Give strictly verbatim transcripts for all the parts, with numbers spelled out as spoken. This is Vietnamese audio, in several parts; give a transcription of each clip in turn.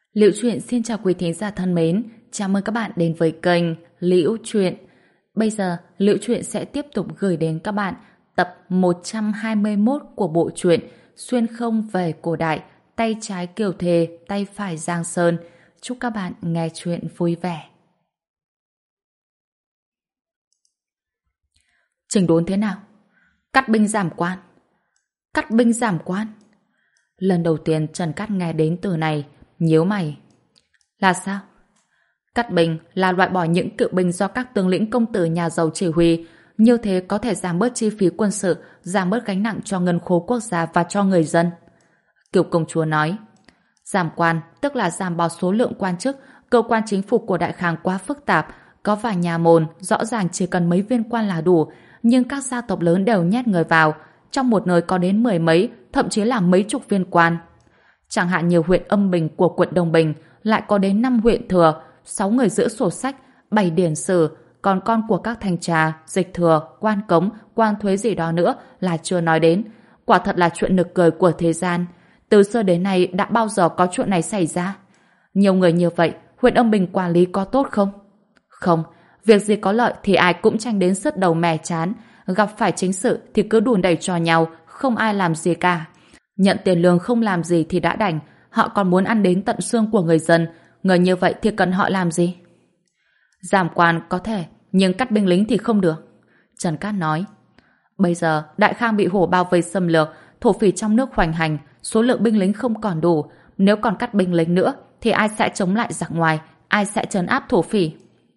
Liễu Chuyện xin chào quý thính giả thân mến, chào mừng các bạn đến với kênh Liễu Chuyện. Bây giờ, Liễu Chuyện sẽ tiếp tục gửi đến các bạn tập một trăm hai mươi mốt của bộ truyện Xuyên không về cổ đại, tay trái Kiều Thề, tay phải Giang Sơn. Chúc các bạn nghe chuyện vui vẻ. Chỉnh đốn thế nào? Cắt binh giảm quan. Cắt binh giảm quan. Lần đầu tiên Trần Cát nghe đến từ này, nhíu mày. Là sao? Cắt binh là loại bỏ những cựu binh do các tướng lĩnh công tử nhà giàu chỉ huy, như thế có thể giảm bớt chi phí quân sự, giảm bớt gánh nặng cho ngân khố quốc gia và cho người dân. Kiều công chúa nói. Giảm quan tức là giảm bỏ số lượng quan chức, cơ quan chính phủ của Đại Khang quá phức tạp, có vài nhà môn rõ ràng chỉ cần mấy viên quan là đủ, nhưng các gia tộc lớn đều nhét người vào, trong một nơi có đến mười mấy, thậm chí là mấy chục viên quan. Chẳng hạn nhiều huyện Âm Bình của quận Đông Bình lại có đến năm huyện thừa, sáu người giữ sổ sách, bảy điển sử, còn con của các thanh tra, dịch thừa, quan cống, quan thuế gì đó nữa là chưa nói đến. Quả thật là chuyện nực cười của thế gian. Từ xưa đến nay đã bao giờ có chuyện này xảy ra? Nhiều người như vậy, huyện Âm Bình quản lý có tốt không? Không, việc gì có lợi thì ai cũng tranh đến sứt đầu mẻ chán, gặp phải chính sự thì cứ đùn đẩy cho nhau, không ai làm gì cả. Nhận tiền lương không làm gì thì đã đành, họ còn muốn ăn đến tận xương của người dân, người như vậy thì cần họ làm gì? Giảm quan có thể, nhưng cắt binh lính thì không được. Trần Cát nói. Bây giờ Đại Khang bị hổ bao vây xâm lược, thổ phỉ trong nước hoành hành, số lượng binh lính không còn đủ, nếu còn cắt binh lính nữa thì ai sẽ chống lại giặc ngoài, ai sẽ trấn áp thổ phỉ?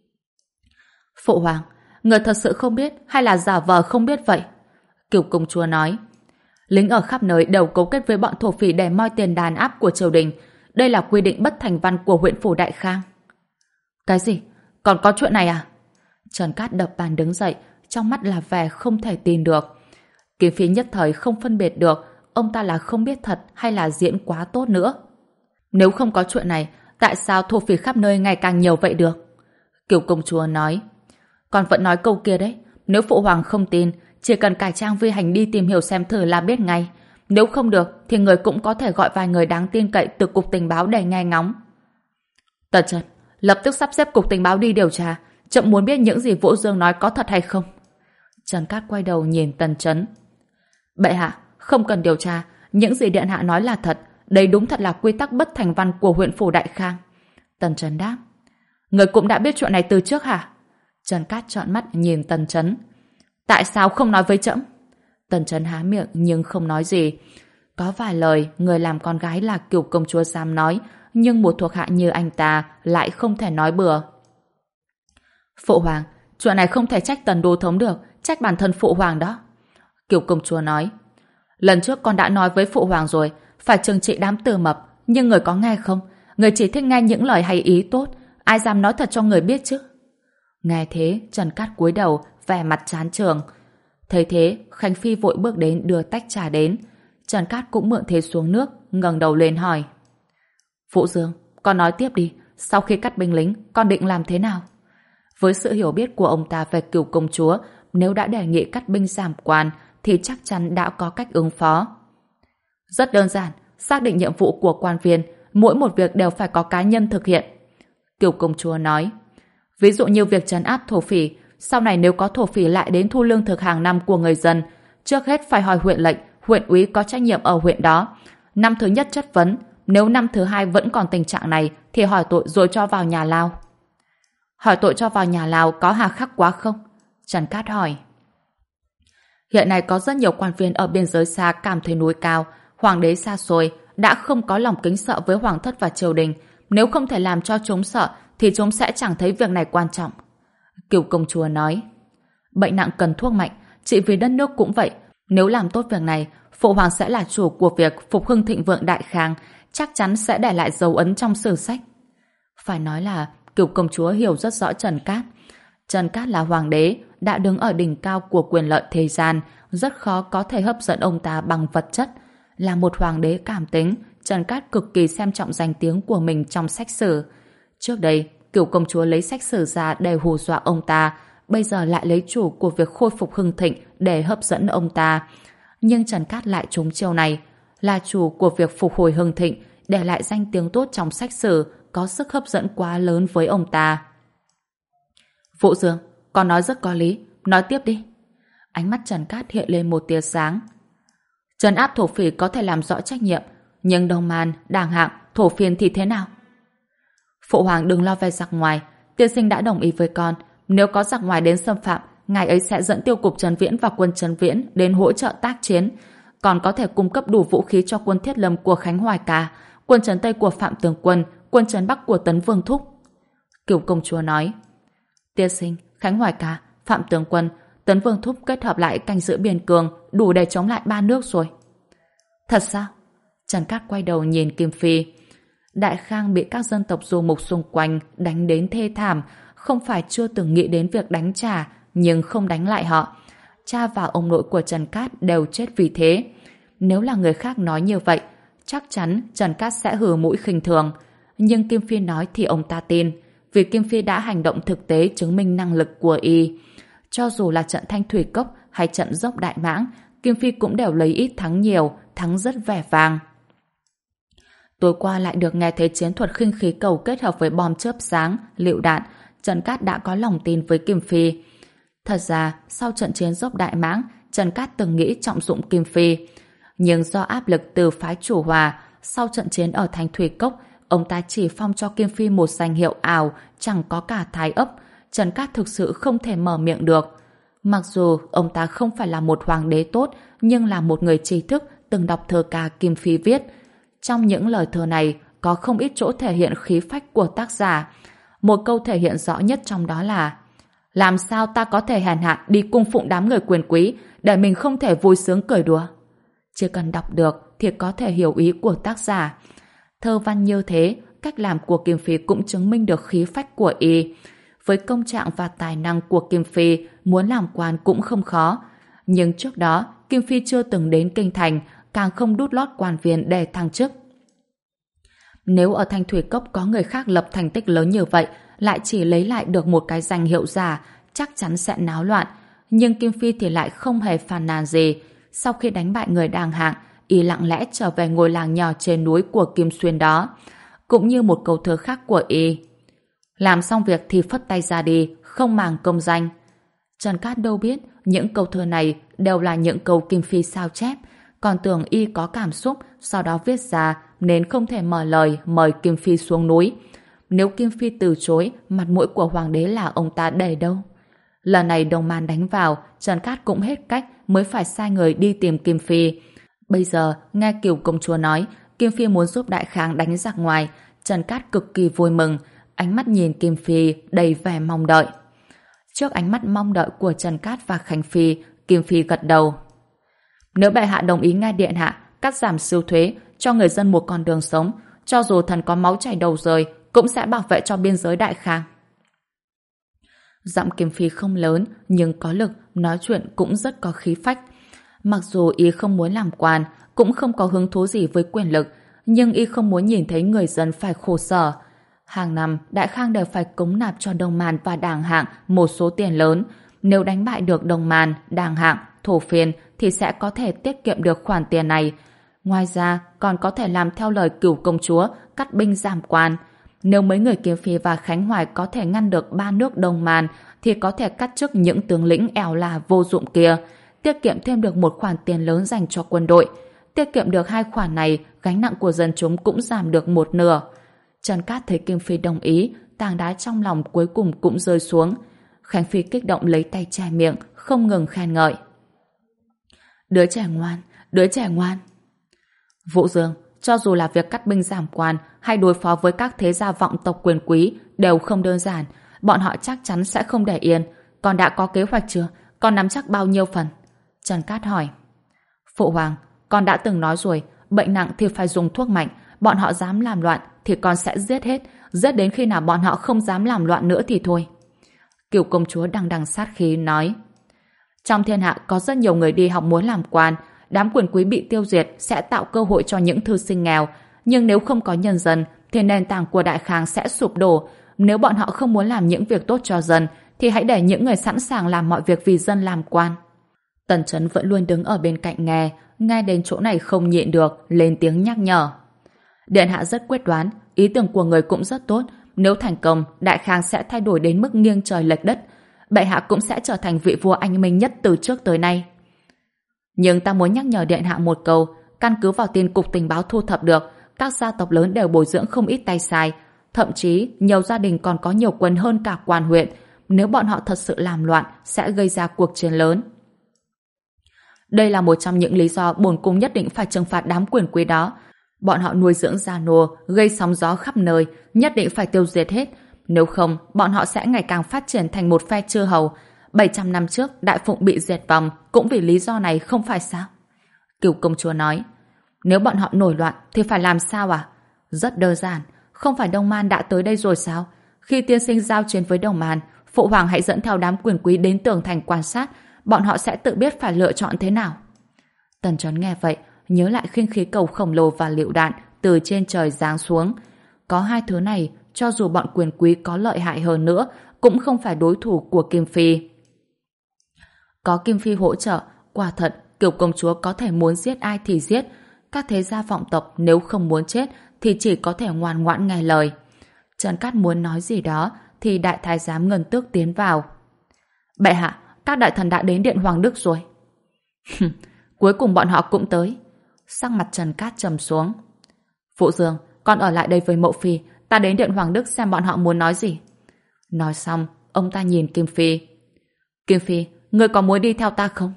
Phụ hoàng, người thật sự không biết hay là giả vờ không biết vậy? Kiều công chúa nói. Lính ở khắp nơi đều cấu kết với bọn thổ phỉ để moi tiền đàn áp của triều đình. Đây là quy định bất thành văn của huyện phủ Đại Khang. Cái gì? Còn có chuyện này à? Trần Cát đập bàn đứng dậy, trong mắt là vẻ không thể tin được. Kiếm Phi nhất thời không phân biệt được ông ta là không biết thật hay là diễn quá tốt nữa. Nếu không có chuyện này, tại sao thổ phỉ khắp nơi ngày càng nhiều vậy được? Kiều công chúa nói. Còn vẫn nói câu kia đấy, nếu phụ hoàng không tin, chỉ cần cải trang vi hành đi tìm hiểu xem thử là biết ngay. Nếu không được thì người cũng có thể gọi vài người đáng tin cậy từ cục tình báo để nghe ngóng. Tần Trần, lập tức sắp xếp cục tình báo đi điều tra, chậm muốn biết những gì Vũ Dương nói có thật hay không. Trần Cát quay đầu nhìn Tần Chấn. Bệ hạ, không cần điều tra, những gì điện hạ nói là thật, đây đúng thật là quy tắc bất thành văn của huyện phủ Đại Khang. Tần Chấn đáp. Người cũng đã biết chuyện này từ trước hả? Trần Cát trợn mắt nhìn Tần Chấn. Tại sao không nói với trẫm? Tần Chấn há miệng nhưng không nói gì. Có vài lời người làm con gái là Kiều công chúa dám nói, nhưng một thuộc hạ như anh ta lại không thể nói bừa. Phụ hoàng, chuyện này không thể trách Tần đô thống được, trách bản thân phụ hoàng đó. Kiều công chúa nói. Lần trước con đã nói với phụ hoàng rồi, phải trừng trị đám từ mập, nhưng người có nghe không? Người chỉ thích nghe những lời hay ý tốt, ai dám nói thật cho người biết chứ? Nghe thế, Trần Cát cúi đầu, vẻ mặt chán trường. Thấy thế, Khánh Phi vội bước đến đưa tách trà đến. Trần Cát cũng mượn thế xuống nước, ngẩng đầu lên hỏi. Vũ Dương, con nói tiếp đi, sau khi cắt binh lính, con định làm thế nào? Với sự hiểu biết của ông ta về Kiều công chúa, nếu đã đề nghị cắt binh giảm quan, thì chắc chắn đã có cách ứng phó. Rất đơn giản, xác định nhiệm vụ của quan viên, mỗi một việc đều phải có cá nhân thực hiện. Kiều công chúa nói. Ví dụ như việc trấn áp thổ phỉ, sau này nếu có thổ phỉ lại đến thu lương thực hàng năm của người dân, trước hết phải hỏi huyện lệnh, huyện úy có trách nhiệm ở huyện đó. Năm thứ nhất chất vấn, nếu năm thứ hai vẫn còn tình trạng này thì hỏi tội rồi cho vào nhà lao. Hỏi tội cho vào nhà lao có hà khắc quá không? Trần Cát hỏi. Hiện nay có rất nhiều quan viên ở biên giới xa cảm thấy núi cao, hoàng đế xa xôi, đã không có lòng kính sợ với hoàng thất và triều đình. Nếu không thể làm cho chúng sợ thì chúng sẽ chẳng thấy việc này quan trọng. Kiều công chúa nói. Bệnh nặng cần thuốc mạnh, chỉ vì đất nước cũng vậy. Nếu làm tốt việc này, phụ hoàng sẽ là chủ của việc phục hưng thịnh vượng Đại Khang, chắc chắn sẽ để lại dấu ấn trong sử sách. Phải nói là Kiều công chúa hiểu rất rõ Trần Cát. Trần Cát là hoàng đế, đã đứng ở đỉnh cao của quyền lợi thế gian, rất khó có thể hấp dẫn ông ta bằng vật chất. Là một hoàng đế cảm tính, Trần Cát cực kỳ xem trọng danh tiếng của mình trong sách sử. Trước đây, Kiều công chúa lấy sách sử ra để hù dọa ông ta, bây giờ lại lấy chủ của việc khôi phục hưng thịnh để hấp dẫn ông ta. Nhưng Trần Cát lại trúng chiêu này, là chủ của việc phục hồi hưng thịnh, để lại danh tiếng tốt trong sách sử, có sức hấp dẫn quá lớn với ông ta. Vũ Dương, con nói rất có lý, nói tiếp đi. Ánh mắt Trần Cát hiện lên một tia sáng. Trấn áp thổ phỉ có thể làm rõ trách nhiệm, nhưng Đông Man, Đàng Hạng, thổ phiên thì thế nào? Phụ hoàng đừng lo về giặc ngoài, tiên sinh đã đồng ý với con, nếu có giặc ngoài đến xâm phạm, ngài ấy sẽ dẫn tiêu cục Trấn Viễn và quân Trấn Viễn đến hỗ trợ tác chiến, còn có thể cung cấp đủ vũ khí cho quân Thiết Lâm của Khánh Hoài Ca, quân Trấn Tây của Phạm Tường Quân, quân Trấn Bắc của Tấn Vương Thúc. Cửu công chúa nói, tiên sinh, Khánh Hoài Ca, Phạm Tường Quân, Tấn Vương Thúc kết hợp lại canh giữ biên cương, đủ để chống lại ba nước rồi. Thật sao? Trần Cát quay đầu nhìn Kim Phi. Đại Khang bị các dân tộc du mục xung quanh đánh đến thê thảm, không phải chưa từng nghĩ đến việc đánh trả, nhưng không đánh lại họ. Cha và ông nội của Trần Cát đều chết vì thế. Nếu là người khác nói như vậy, chắc chắn Trần Cát sẽ hừ mũi khinh thường. Nhưng Kim Phi nói thì ông ta tin, vì Kim Phi đã hành động thực tế chứng minh năng lực của y. Cho dù là trận Thanh Thủy Cốc hay trận Dốc Đại Mãng, Kim Phi cũng đều lấy ít thắng nhiều, thắng rất vẻ vang. Tối qua lại được nghe thấy chiến thuật khinh khí cầu kết hợp với bom chớp sáng, lựu đạn, Trần Cát đã có lòng tin với Kim Phi. Thật ra, sau trận chiến Dốc Đại Mãng, Trần Cát từng nghĩ trọng dụng Kim Phi. Nhưng do áp lực từ phái chủ hòa, sau trận chiến ở Thanh Thủy Cốc, ông ta chỉ phong cho Kim Phi một danh hiệu ảo, chẳng có cả thái ấp. Trần Cát thực sự không thể mở miệng được. Mặc dù ông ta không phải là một hoàng đế tốt, nhưng là một người trí thức từng đọc thơ ca Kim Phi viết. Trong những lời thơ này có không ít chỗ thể hiện khí phách của tác giả. Một câu thể hiện rõ nhất trong đó là: làm sao ta có thể hèn hạ đi cung phụng đám người quyền quý để mình không thể vui sướng cười đùa. Chỉ cần đọc được thì có thể hiểu ý của tác giả. Thơ văn như thế, cách làm của Kim Phi cũng chứng minh được khí phách của y. Với công trạng và tài năng của Kim Phi, muốn làm quan cũng không khó. Nhưng trước đó, Kim Phi chưa từng đến kinh thành, càng không đút lót quan viên để thăng chức. Nếu ở Thanh Thủy Cốc có người khác lập thành tích lớn như vậy, lại chỉ lấy lại được một cái danh hiệu giả, chắc chắn sẽ náo loạn. Nhưng Kim Phi thì lại không hề phàn nàn gì. Sau khi đánh bại người Đàng Hạng, y lặng lẽ trở về ngôi làng nhỏ trên núi của Kim Xuyên đó. Cũng như một câu thơ khác của y: làm xong việc thì phất tay ra đi, không màng công danh. Trần Cát đâu biết những câu thơ này đều là những câu Kim Phi sao chép, còn tưởng y có cảm xúc, sau đó viết ra nên không thể mở lời mời Kim Phi xuống núi. Nếu Kim Phi từ chối, mặt mũi của hoàng đế là ông ta để đâu. Lần này Đông Man đánh vào, Trần Cát cũng hết cách mới phải sai người đi tìm Kim Phi. Bây giờ nghe Cửu công chúa nói Kim Phi muốn giúp Đại Khang đánh giặc ngoài, Trần Cát cực kỳ vui mừng, ánh mắt nhìn Kim Phi đầy vẻ mong đợi. Trước ánh mắt mong đợi của Trần Cát và Khánh Phi, Kim Phi gật đầu. Nếu bệ hạ đồng ý nghe điện hạ cắt giảm sưu thuế, cho người dân một con đường sống, cho dù thần có máu chảy đầu rơi cũng sẽ bảo vệ cho biên giới Đại Khang. Giọng Kim Phi không lớn nhưng có lực, nói chuyện cũng rất có khí phách. Mặc dù y không muốn làm quan, cũng không có hứng thú gì với quyền lực, nhưng y không muốn nhìn thấy người dân phải khổ sở. Hàng năm, Đại Khang đều phải cống nạp cho Đông Man và Đàng Hạng một số tiền lớn. Nếu đánh bại được Đông Man, Đàng Hạng, Thổ Phiên thì sẽ có thể tiết kiệm được khoản tiền này. Ngoài ra, còn có thể làm theo lời Cửu công chúa, cắt binh giảm quan. Nếu mấy người Kim Phi và Khánh Hoài có thể ngăn được ba nước Đông Man, thì có thể cắt chức những tướng lĩnh ẻo là vô dụng kia, tiết kiệm thêm được một khoản tiền lớn dành cho quân đội. Tiết kiệm được hai khoản này, gánh nặng của dân chúng cũng giảm được một nửa. Trần Cát thấy Kim Phi đồng ý, tảng đá trong lòng cuối cùng cũng rơi xuống. Khánh Phi kích động lấy tay che miệng, không ngừng khen ngợi. Đứa trẻ ngoan, đứa trẻ ngoan. Vũ Dương, cho dù là việc cắt binh giảm quan hay đối phó với các thế gia vọng tộc quyền quý đều không đơn giản, bọn họ chắc chắn sẽ không để yên. Con đã có kế hoạch chưa? Con nắm chắc bao nhiêu phần? Trần Cát hỏi. Phụ hoàng, con đã từng nói rồi, bệnh nặng thì phải dùng thuốc mạnh, bọn họ dám làm loạn thì con sẽ giết hết, giết đến khi nào bọn họ không dám làm loạn nữa thì thôi. Cửu công chúa đằng đằng sát khí nói. Trong thiên hạ có rất nhiều người đi học muốn làm quan, đám quyền quý bị tiêu diệt sẽ tạo cơ hội cho những thư sinh nghèo, nhưng nếu không có nhân dân thì nền tảng của Đại Khang sẽ sụp đổ. Nếu bọn họ không muốn làm những việc tốt cho dân thì hãy để những người sẵn sàng làm mọi việc vì dân làm quan. Tần Chấn vẫn luôn đứng ở bên cạnh nghe, nghe đến chỗ này không nhịn được, lên tiếng nhắc nhở. Điện hạ rất quyết đoán, ý tưởng của người cũng rất tốt. Nếu thành công, Đại Khang sẽ thay đổi đến mức nghiêng trời lệch đất. Bệ hạ cũng sẽ trở thành vị vua anh minh nhất từ trước tới nay. Nhưng ta muốn nhắc nhở Điện hạ một câu, căn cứ vào tin cục tình báo thu thập được, các gia tộc lớn đều bồi dưỡng không ít tay sai. Thậm chí, nhiều gia đình còn có nhiều quân hơn cả quan huyện. Nếu bọn họ thật sự làm loạn, sẽ gây ra cuộc chiến lớn. Đây là một trong những lý do bổn cung nhất định phải trừng phạt đám quyền quý đó. Bọn họ nuôi dưỡng gia nô, gây sóng gió khắp nơi, nhất định phải tiêu diệt hết. Nếu không, bọn họ sẽ ngày càng phát triển thành một phe chư hầu. bảy trăm năm trước, Đại Phụng bị diệt vong, cũng vì lý do này không phải sao? Cửu công chúa nói, nếu bọn họ nổi loạn thì phải làm sao à? Rất đơn giản, không phải Đông Man đã tới đây rồi sao? Khi tiên sinh giao chiến với Đông Man, Phụ Hoàng hãy dẫn theo đám quyền quý đến tường thành quan sát, bọn họ sẽ tự biết phải lựa chọn thế nào. Tần Chấn nghe vậy, nhớ lại khinh khí cầu khổng lồ và lựu đạn từ trên trời giáng xuống. Có hai thứ này, cho dù bọn quyền quý có lợi hại hơn nữa, cũng không phải đối thủ của Kim Phi. Có Kim Phi hỗ trợ, quả thật, Cửu công chúa có thể muốn giết ai thì giết. Các thế gia vọng tộc nếu không muốn chết thì chỉ có thể ngoan ngoãn nghe lời. Trần Cát muốn nói gì đó thì đại thái giám Ngân Tước tiến vào. Bệ hạ, các đại thần đã đến điện Hoàng Đức rồi. Cuối cùng bọn họ cũng tới. Sắc mặt Trần Cát trầm xuống. Phụ Dương, con ở lại đây với mẫu phi, ta đến điện Hoàng Đức xem bọn họ muốn nói gì. Nói xong, ông ta nhìn Kim Phi. Kim Phi, ngươi có muốn đi theo ta không?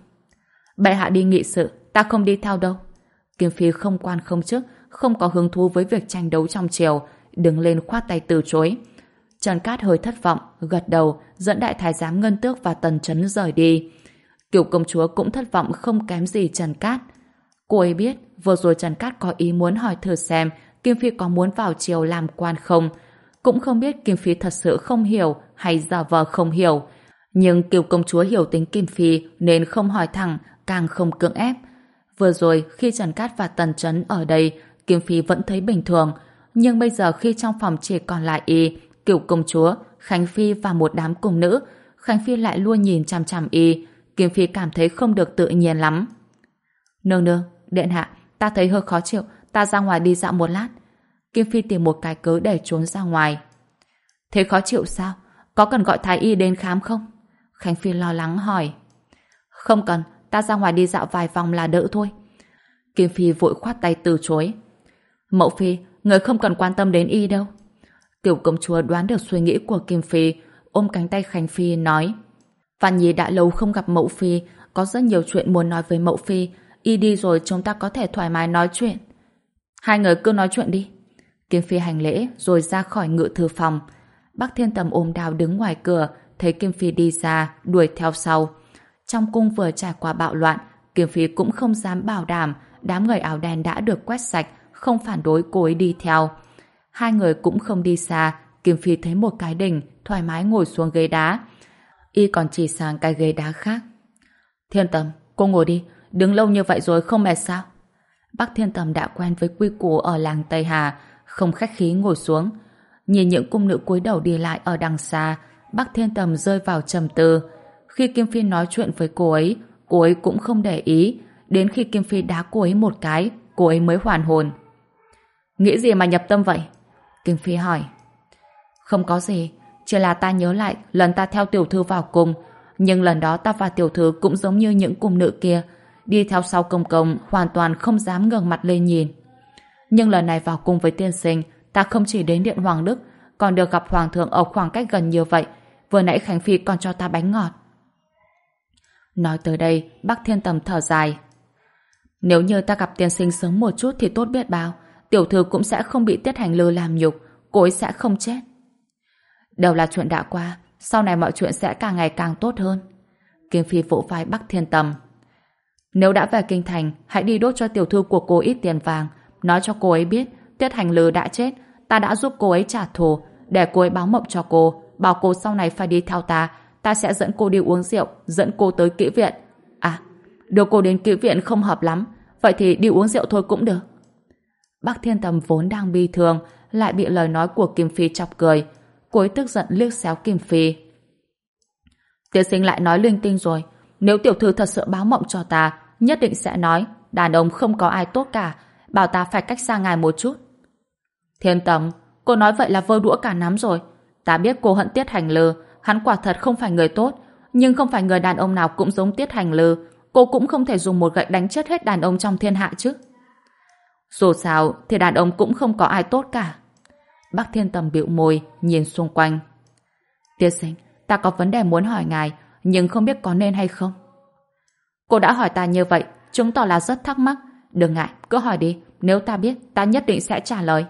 Bệ hạ đi nghị sự, ta không đi theo đâu. Kim Phi không quan không chức, không có hứng thú với việc tranh đấu trong triều, đứng lên khoát tay từ chối. Trần Cát hơi thất vọng, gật đầu, dẫn đại thái giám Ngân Tước và Tần Chấn rời đi. Cửu công chúa cũng thất vọng không kém gì Trần Cát. Cô ấy biết vừa rồi Trần Cát có ý muốn hỏi thử xem Kim Phi có muốn vào triều làm quan không. Cũng không biết Kim Phi thật sự không hiểu hay giả vờ không hiểu. Nhưng Cửu công chúa hiểu tính Kim Phi nên không hỏi thẳng, càng không cưỡng ép. Vừa rồi khi Trần Cát và Tần Chấn ở đây, Kim Phi vẫn thấy bình thường. Nhưng bây giờ khi trong phòng chỉ còn lại y, Cửu công chúa, Khánh Phi và một đám cung nữ, Khánh Phi lại luôn nhìn chằm chằm y. Kim Phi cảm thấy không được tự nhiên lắm. Nương nương, điện hạ, ta thấy hơi khó chịu, ta ra ngoài đi dạo một lát. Kim Phi tìm một cái cớ để trốn ra ngoài. Thế khó chịu sao? Có cần gọi thái y đến khám không? Khánh Phi lo lắng hỏi. Không cần, ta ra ngoài đi dạo vài vòng là đỡ thôi. Kim Phi vội khoát tay từ chối. Mẫu Phi, người không cần quan tâm đến y đâu. Cửu công chúa đoán được suy nghĩ của Kim Phi, ôm cánh tay Khánh Phi nói. Văn Nhi đã lâu không gặp mẫu phi, có rất nhiều chuyện muốn nói với mẫu phi. Y đi rồi chúng ta có thể thoải mái nói chuyện. Hai người cứ nói chuyện đi. Kim Phi hành lễ rồi ra khỏi ngự thư phòng. Bắc Thiên Tầm ôm đao đứng ngoài cửa, thấy Kim Phi đi ra, đuổi theo sau. Trong cung vừa trải qua bạo loạn, Kim Phi cũng không dám bảo đảm đám người áo đen đã được quét sạch, không phản đối cô ấy đi theo. Hai người cũng không đi xa, Kim Phi thấy một cái đỉnh, thoải mái ngồi xuống ghế đá. Y còn chỉ sang cái ghế đá khác. Thiên Tầm, cô ngồi đi, đứng lâu như vậy rồi không mệt sao? Bắc Thiên Tầm đã quen với quy củ ở làng Tây Hà, không khách khí ngồi xuống. Nhìn những cung nữ cúi đầu đi lại ở đằng xa, Bắc Thiên Tầm rơi vào trầm tư. Khi Kim Phi nói chuyện với cô ấy, cô ấy cũng không để ý. Đến khi Kim Phi đá cô ấy một cái, cô ấy mới hoàn hồn. Nghĩ gì mà nhập tâm vậy? Kim Phi hỏi. Không có gì, chỉ là ta nhớ lại lần ta theo tiểu thư vào cung, nhưng lần đó ta và tiểu thư cũng giống như những cung nữ kia, đi theo sau công công hoàn toàn không dám ngẩng mặt lên nhìn. Nhưng lần này vào cung với tiên sinh, ta không chỉ đến điện Hoàng Đức, còn được gặp hoàng thượng ở khoảng cách gần như vậy. Vừa nãy Khánh Phi còn cho ta bánh ngọt. Nói tới đây, Bắc Thiên Tầm thở dài. Nếu như ta gặp tiên sinh sớm một chút thì tốt biết bao, tiểu thư cũng sẽ không bị Tiết Hành Lư làm nhục, cô ấy sẽ không chết. Đều là chuyện đã qua, sau này mọi chuyện sẽ càng ngày càng tốt hơn. Kim Phi vỗ vai Bắc Thiên Tầm. Nếu đã về kinh thành, hãy đi đốt cho tiểu thư của cô ít tiền vàng, nói cho cô ấy biết Tiết Hành Lư đã chết, ta đã giúp cô ấy trả thù, để cô ấy báo mộng cho cô, bảo cô sau này phải đi theo ta, ta sẽ dẫn cô đi uống rượu, dẫn cô tới kỹ viện. À, đưa cô đến kỹ viện không hợp lắm, vậy thì đi uống rượu thôi cũng được. Bắc Thiên Tầm vốn đang bi thương, lại bị lời nói của Kim Phi chọc cười. Cô ấy tức giận liếc xéo Kim Phi. Tiên sinh lại nói linh tinh rồi, nếu tiểu thư thật sự báo mộng cho ta, nhất định sẽ nói đàn ông không có ai tốt cả, bảo ta phải cách xa ngài một chút. Thiên Tầm, cô nói vậy là vơ đũa cả nắm rồi. Ta biết cô hận Tiết Hành Lư, hắn quả thật không phải người tốt, nhưng không phải người đàn ông nào cũng giống Tiết Hành Lư, cô cũng không thể dùng một gậy đánh chết hết đàn ông trong thiên hạ chứ. Dù sao thì đàn ông cũng không có ai tốt cả. Bác Thiên Tầm bĩu môi, nhìn xung quanh. Tiên sinh, ta có vấn đề muốn hỏi ngài, nhưng không biết có nên hay không. Cô đã hỏi ta như vậy, chứng tỏ là rất thắc mắc. Đừng ngại, cứ hỏi đi, nếu ta biết, ta nhất định sẽ trả lời.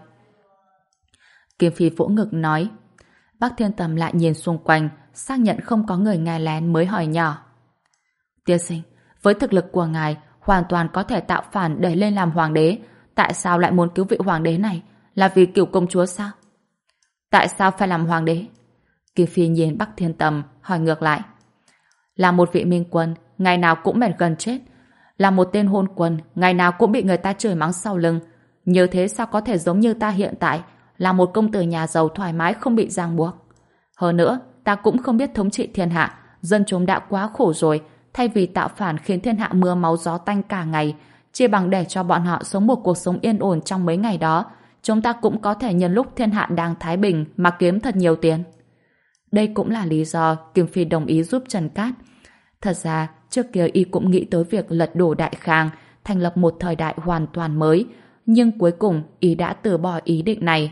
Kim Phi vỗ ngực nói. Bác Thiên Tầm lại nhìn xung quanh, xác nhận không có người nghe lén mới hỏi nhỏ. Tiên sinh, với thực lực của ngài, hoàn toàn có thể tạo phản để lên làm hoàng đế. Tại sao lại muốn cứu vị hoàng đế này? Là vì Cửu công chúa sao? Tại sao phải làm hoàng đế? Kim Phi nhìn Bắc Thiên Tầm, hỏi ngược lại. Là một vị minh quân, ngày nào cũng mệt gần chết. Là một tên hôn quân, ngày nào cũng bị người ta chửi mắng sau lưng. Như thế sao có thể giống như ta hiện tại, là một công tử nhà giàu thoải mái không bị ràng buộc. Hơn nữa, ta cũng không biết thống trị thiên hạ, dân chúng đã quá khổ rồi, thay vì tạo phản khiến thiên hạ mưa máu gió tanh cả ngày, chỉ bằng để cho bọn họ sống một cuộc sống yên ổn trong mấy ngày đó, chúng ta cũng có thể nhân lúc thiên hạ đang thái bình mà kiếm thật nhiều tiền. Đây cũng là lý do Kim Phi đồng ý giúp Trần Cát. Thật ra, trước kia y cũng nghĩ tới việc lật đổ Đại Khang, thành lập một thời đại hoàn toàn mới, nhưng cuối cùng y đã từ bỏ ý định này.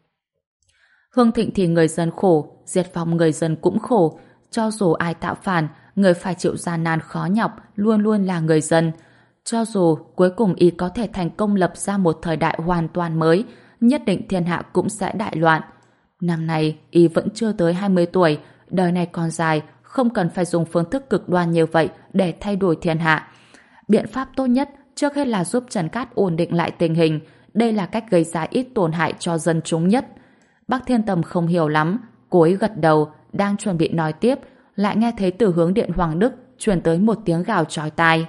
Hưng thịnh thì người dân khổ, diệt vong người dân cũng khổ. Cho dù ai tạo phản, người phải chịu gian nan khó nhọc luôn luôn là người dân. Cho dù cuối cùng y có thể thành công lập ra một thời đại hoàn toàn mới, nhất định thiên hạ cũng sẽ đại loạn. Năm nay, y vẫn chưa tới hai mươi tuổi, đời này còn dài, không cần phải dùng phương thức cực đoan như vậy để thay đổi thiên hạ. Biện pháp tốt nhất trước hết là giúp Trần Cát ổn định lại tình hình. Đây là cách gây ra ít tổn hại cho dân chúng nhất. Bác Thiên Tầm không hiểu lắm, cô ấy gật đầu, đang chuẩn bị nói tiếp, lại nghe thấy từ hướng điện Hoàng Đức truyền tới một tiếng gào chói tai.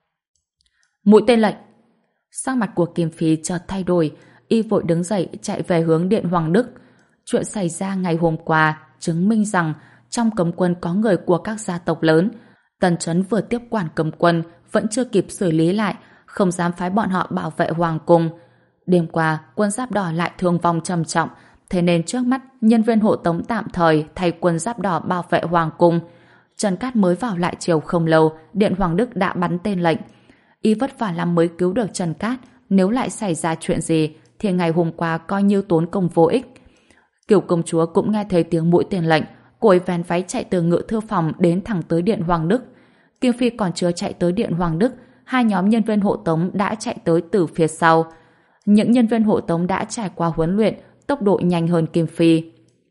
Mũi tên lệnh! Sắc mặt của Kim Phi chợt thay đổi, y vội đứng dậy chạy về hướng điện Hoàng Đức. Chuyện xảy ra ngày hôm qua chứng minh rằng trong cấm quân có người của các gia tộc lớn. Tần Chấn vừa tiếp quản cấm quân vẫn chưa kịp xử lý lại, không dám phái bọn họ bảo vệ hoàng cung. Đêm qua, quân Giáp Đỏ lại thương vong trầm trọng, thế nên trước mắt nhân viên hộ tống tạm thời thay quân Giáp Đỏ bảo vệ hoàng cung. Trần Cát mới vào lại triều không lâu, điện Hoàng Đức đã bắn tên lệnh. Y vất vả lắm mới cứu được Trần Cát, nếu lại xảy ra chuyện gì thì ngày hôm qua coi như tốn công vô ích. Cửu công chúa cũng nghe thấy tiếng mũi tên lệnh, cô ấy vén váy chạy từ ngự thư phòng đến thẳng tới điện Hoàng Đức. Kim Phi còn chưa chạy tới điện Hoàng Đức, hai nhóm nhân viên hộ tống đã chạy tới từ phía sau. Những nhân viên hộ tống đã trải qua huấn luyện, tốc độ nhanh hơn Kim Phi.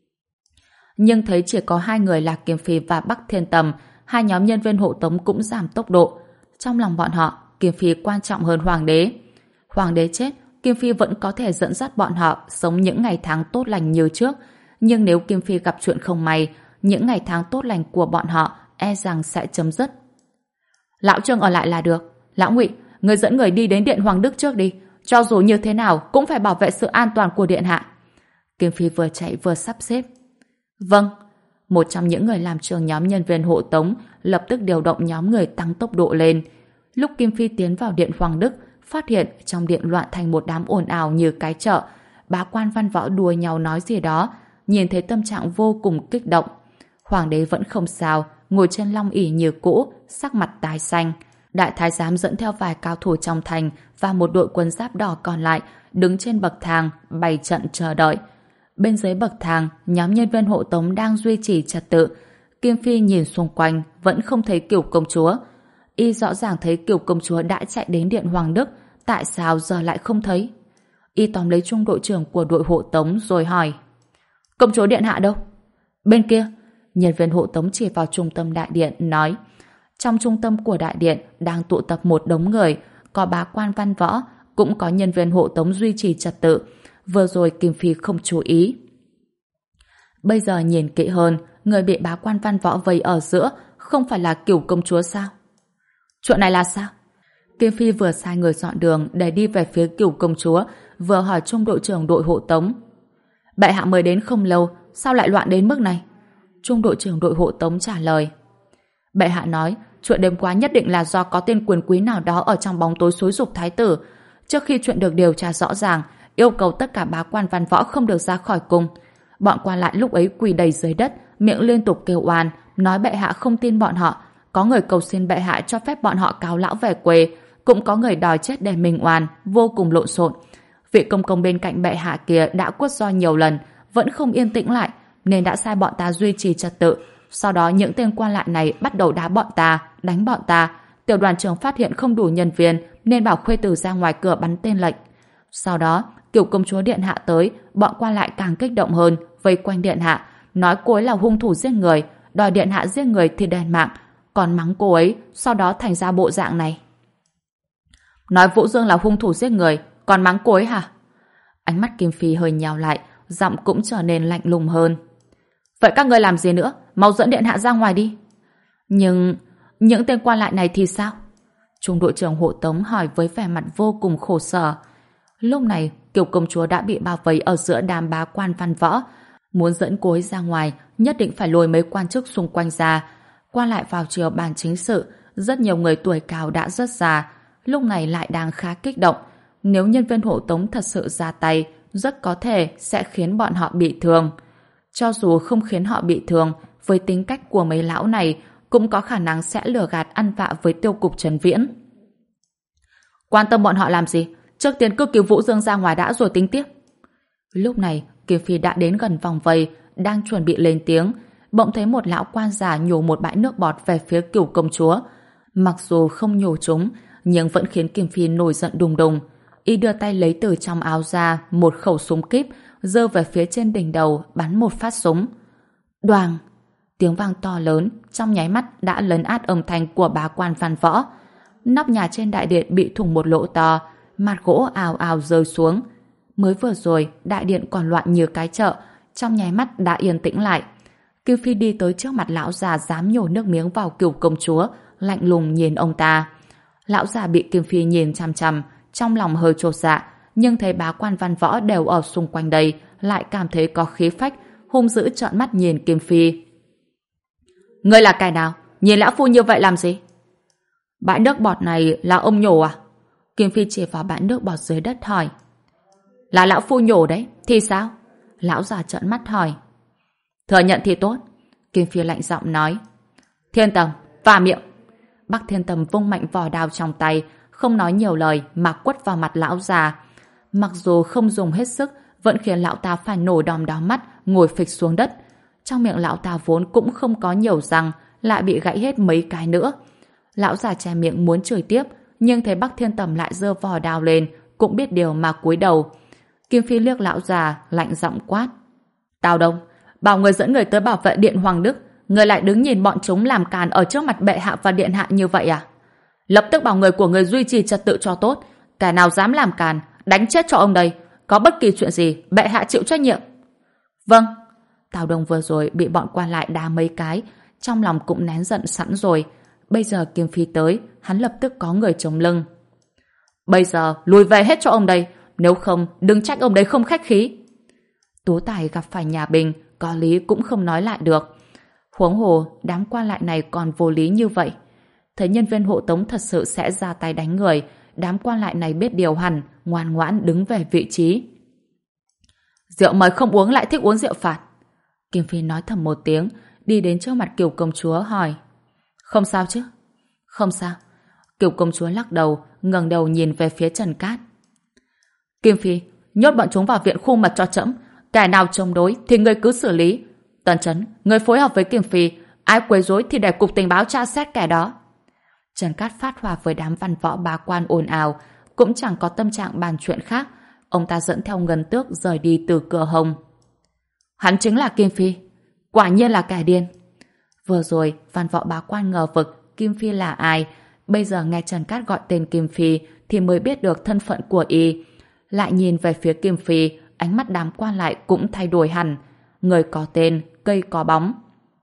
Nhưng thấy chỉ có hai người là Kim Phi và Bắc Thiên Tầm, hai nhóm nhân viên hộ tống cũng giảm tốc độ. Trong lòng bọn họ, Kim Phi quan trọng hơn Hoàng đế. Hoàng đế chết, Kim Phi vẫn có thể dẫn dắt bọn họ sống những ngày tháng tốt lành như trước. Nhưng nếu Kim Phi gặp chuyện không may, những ngày tháng tốt lành của bọn họ e rằng sẽ chấm dứt. Lão Trương ở lại là được. Lão Ngụy, người dẫn người đi đến điện Hoàng Đức trước đi. Cho dù như thế nào cũng phải bảo vệ sự an toàn của điện hạ. Kim Phi vừa chạy vừa sắp xếp. Vâng. Một trong những người làm trưởng nhóm nhân viên hộ tống lập tức điều động nhóm người tăng tốc độ lên. Lúc Kim Phi tiến vào điện Hoàng Đức, phát hiện trong điện loạn thành một đám ồn ào như cái chợ. Bá quan văn võ đùa nhau nói gì đó, nhìn thấy tâm trạng vô cùng kích động. Hoàng đế vẫn không sao, ngồi trên long ỷ như cũ, sắc mặt tái xanh. Đại thái giám dẫn theo vài cao thủ trong thành và một đội quân Giáp Đỏ còn lại đứng trên bậc thang bày trận chờ đợi. Bên dưới bậc thang, nhóm nhân viên hộ tống đang duy trì trật tự. Kim Phi nhìn xung quanh vẫn không thấy Cửu công chúa. Y rõ ràng thấy Cửu công chúa đã chạy đến điện Hoàng Đức, tại sao giờ lại không thấy? Y tóm lấy trung đội trưởng của đội hộ tống rồi hỏi: Công chúa điện hạ đâu? Bên kia. Nhân viên hộ tống chỉ vào trung tâm đại điện nói. Trong trung tâm của đại điện đang tụ tập một đống người, có bá quan văn võ, cũng có nhân viên hộ tống duy trì trật tự. Vừa rồi Kim Phi không chú ý. Bây giờ nhìn kỹ hơn, người bị bá quan văn võ vây ở giữa không phải là Cửu công chúa sao? Chuyện này là sao? Kim Phi vừa sai người dọn đường để đi về phía Cửu công chúa, vừa hỏi trung đội trưởng đội hộ tống. Bệ hạ mới đến không lâu, sao lại loạn đến mức này? Trung đội trưởng đội hộ tống trả lời. Bệ hạ nói, chuyện đêm qua nhất định là do có tên quyền quý nào đó ở trong bóng tối xúi giục thái tử. Trước khi chuyện được điều tra rõ ràng, yêu cầu tất cả bá quan văn võ không được ra khỏi cung. Bọn quan lại lúc ấy quỳ đầy dưới đất, miệng liên tục kêu oan, nói bệ hạ không tin bọn họ. Có người cầu xin bệ hạ cho phép bọn họ cáo lão về quê, cũng có người đòi chết để mình oan, vô cùng lộn xộn. Vị công công bên cạnh bệ hạ kia đã quất roi nhiều lần, vẫn không yên tĩnh lại, nên đã sai bọn ta duy trì trật tự. Sau đó những tên quan lại này bắt đầu đá bọn ta, đánh bọn ta. Tiểu đoàn trưởng phát hiện không đủ nhân viên, nên bảo khuê tử ra ngoài cửa bắn tên lệnh. Sau đó, Cửu công chúa điện hạ tới, bọn quan lại càng kích động hơn, vây quanh điện hạ, nói cô ấy là hung thủ giết người, đòi điện hạ giết người thì đền mạng, còn mắng cô ấy, sau đó thành ra bộ dạng này. Nói Vũ Dương là hung thủ giết người, còn mắng cô ấy hả? Ánh mắt Kim Phi hơi nhào lại, giọng cũng trở nên lạnh lùng hơn. Vậy các ngươi làm gì nữa? Mau dẫn điện hạ ra ngoài đi. Nhưng những tên quan lại này thì sao? Trung đội trưởng hộ tống hỏi với vẻ mặt vô cùng khổ sở. Lúc này, Kiều công chúa đã bị bao vây ở giữa đám bá quan văn võ. Muốn dẫn cô ấy ra ngoài, nhất định phải lôi mấy quan chức xung quanh ra. Qua lại vào chiều bàn chính sự, rất nhiều người tuổi cao đã rất già, lúc này lại đang khá kích động. Nếu nhân viên hộ tống thật sự ra tay, rất có thể sẽ khiến bọn họ bị thương. Cho dù không khiến họ bị thương, với tính cách của mấy lão này, cũng có khả năng sẽ lừa gạt ăn vạ với tiêu cục Trần Viễn. Quan tâm bọn họ làm gì? Trước tiên cứ cứu Vũ Dương ra ngoài đã rồi tính tiếp. Lúc này, Kim Phi đã đến gần vòng vây, đang chuẩn bị lên tiếng, bỗng thấy một lão quan già nhổ một bãi nước bọt về phía Cửu công chúa. Mặc dù không nhổ chúng, nhưng vẫn khiến Kim Phi nổi giận đùng đùng. Y đưa tay lấy từ trong áo ra một khẩu súng kíp, giơ về phía trên đỉnh đầu, bắn một phát súng. Đoàng! Tiếng vang to lớn, trong nháy mắt đã lấn át âm thanh của bá quan văn võ. Nóc nhà trên đại điện bị thủng một lỗ to, mặt gỗ ào ào rơi xuống. Mới vừa rồi, đại điện còn loạn như cái chợ, trong nháy mắt đã yên tĩnh lại. Kiều Phi đi tới trước mặt lão già dám nhổ nước miếng vào Cửu công chúa, lạnh lùng nhìn ông ta. Lão già bị Kim Phi nhìn chằm chằm, trong lòng hơi chột dạ, nhưng thấy bá quan văn võ đều ở xung quanh đây, lại cảm thấy có khí phách, hung dữ trợn mắt nhìn Kim Phi. Ngươi là kẻ nào? Nhìn lão phu như vậy làm gì? Bãi nước bọt này là ông nhổ à? Kim Phi chỉ vào bãi nước bọt dưới đất hỏi. Là lão phu nhổ đấy, thì sao? Lão già trợn mắt hỏi. Thừa nhận thì tốt. Kim Phi lạnh giọng nói. Thiên Tầm, và miệng. Bắc Thiên Tầm vung mạnh vỏ đao trong tay, không nói nhiều lời mà quất vào mặt lão già. Mặc dù không dùng hết sức, vẫn khiến lão ta phải nổi đom đóm mắt, ngồi phịch xuống đất. Trong miệng lão ta vốn cũng không có nhiều răng, lại bị gãy hết mấy cái nữa. Lão già che miệng muốn chửi tiếp, nhưng thấy Bắc Thiên Tầm lại giơ vỏ đao lên, cũng biết điều mà cúi đầu. Kim Phi liếc lão già, lạnh giọng quát. Tào Đông, bảo người dẫn người tới bảo vệ điện Hoàng Đức, người lại đứng nhìn bọn chúng làm càn ở trước mặt bệ hạ và điện hạ như vậy à? Lập tức bảo người của người duy trì trật tự cho tốt, kẻ nào dám làm càn, đánh chết cho ông đây, có bất kỳ chuyện gì, bệ hạ chịu trách nhiệm. Vâng. Tào Đông vừa rồi bị bọn quan lại đá mấy cái, trong lòng cũng nén giận sẵn rồi. Bây giờ Kim Phi tới, hắn lập tức có người chống lưng. Bây giờ lùi về hết cho ông đây, nếu không đừng trách ông đấy không khách khí. Tú Tài gặp phải nhà Bình, có lý cũng không nói lại được. Huống hồ, đám quan lại này còn vô lý như vậy. Thấy nhân viên hộ tống thật sự sẽ ra tay đánh người, đám quan lại này biết điều hẳn, ngoan ngoãn đứng về vị trí. Rượu mời không uống lại thích uống rượu phạt. Kim Phi nói thầm một tiếng, đi đến trước mặt Kiều công chúa hỏi. Không sao chứ? Không sao. Kiều công chúa lắc đầu, ngẩng đầu nhìn về phía Trần Cát. Kim Phi, nhốt bọn chúng vào viện khu mật cho trẫm, kẻ nào chống đối thì ngươi cứ xử lý. Tần Chấn, ngươi phối hợp với Kim Phi, ai quấy rối thì để cục tình báo tra xét kẻ đó. Trần Cát phát hòa với đám văn võ bá quan ồn ào, cũng chẳng có tâm trạng bàn chuyện khác. Ông ta dẫn theo Ngân Tước rời đi từ cửa hông. Hắn chính là Kim Phi, quả nhiên là kẻ điên. Vừa rồi văn võ bá quan ngờ vực Kim Phi là ai, bây giờ nghe Trần Cát gọi tên Kim Phi thì mới biết được thân phận của y. Lại nhìn về phía Kim Phi, ánh mắt đám quan lại cũng thay đổi hẳn. Người có tên, cây có bóng.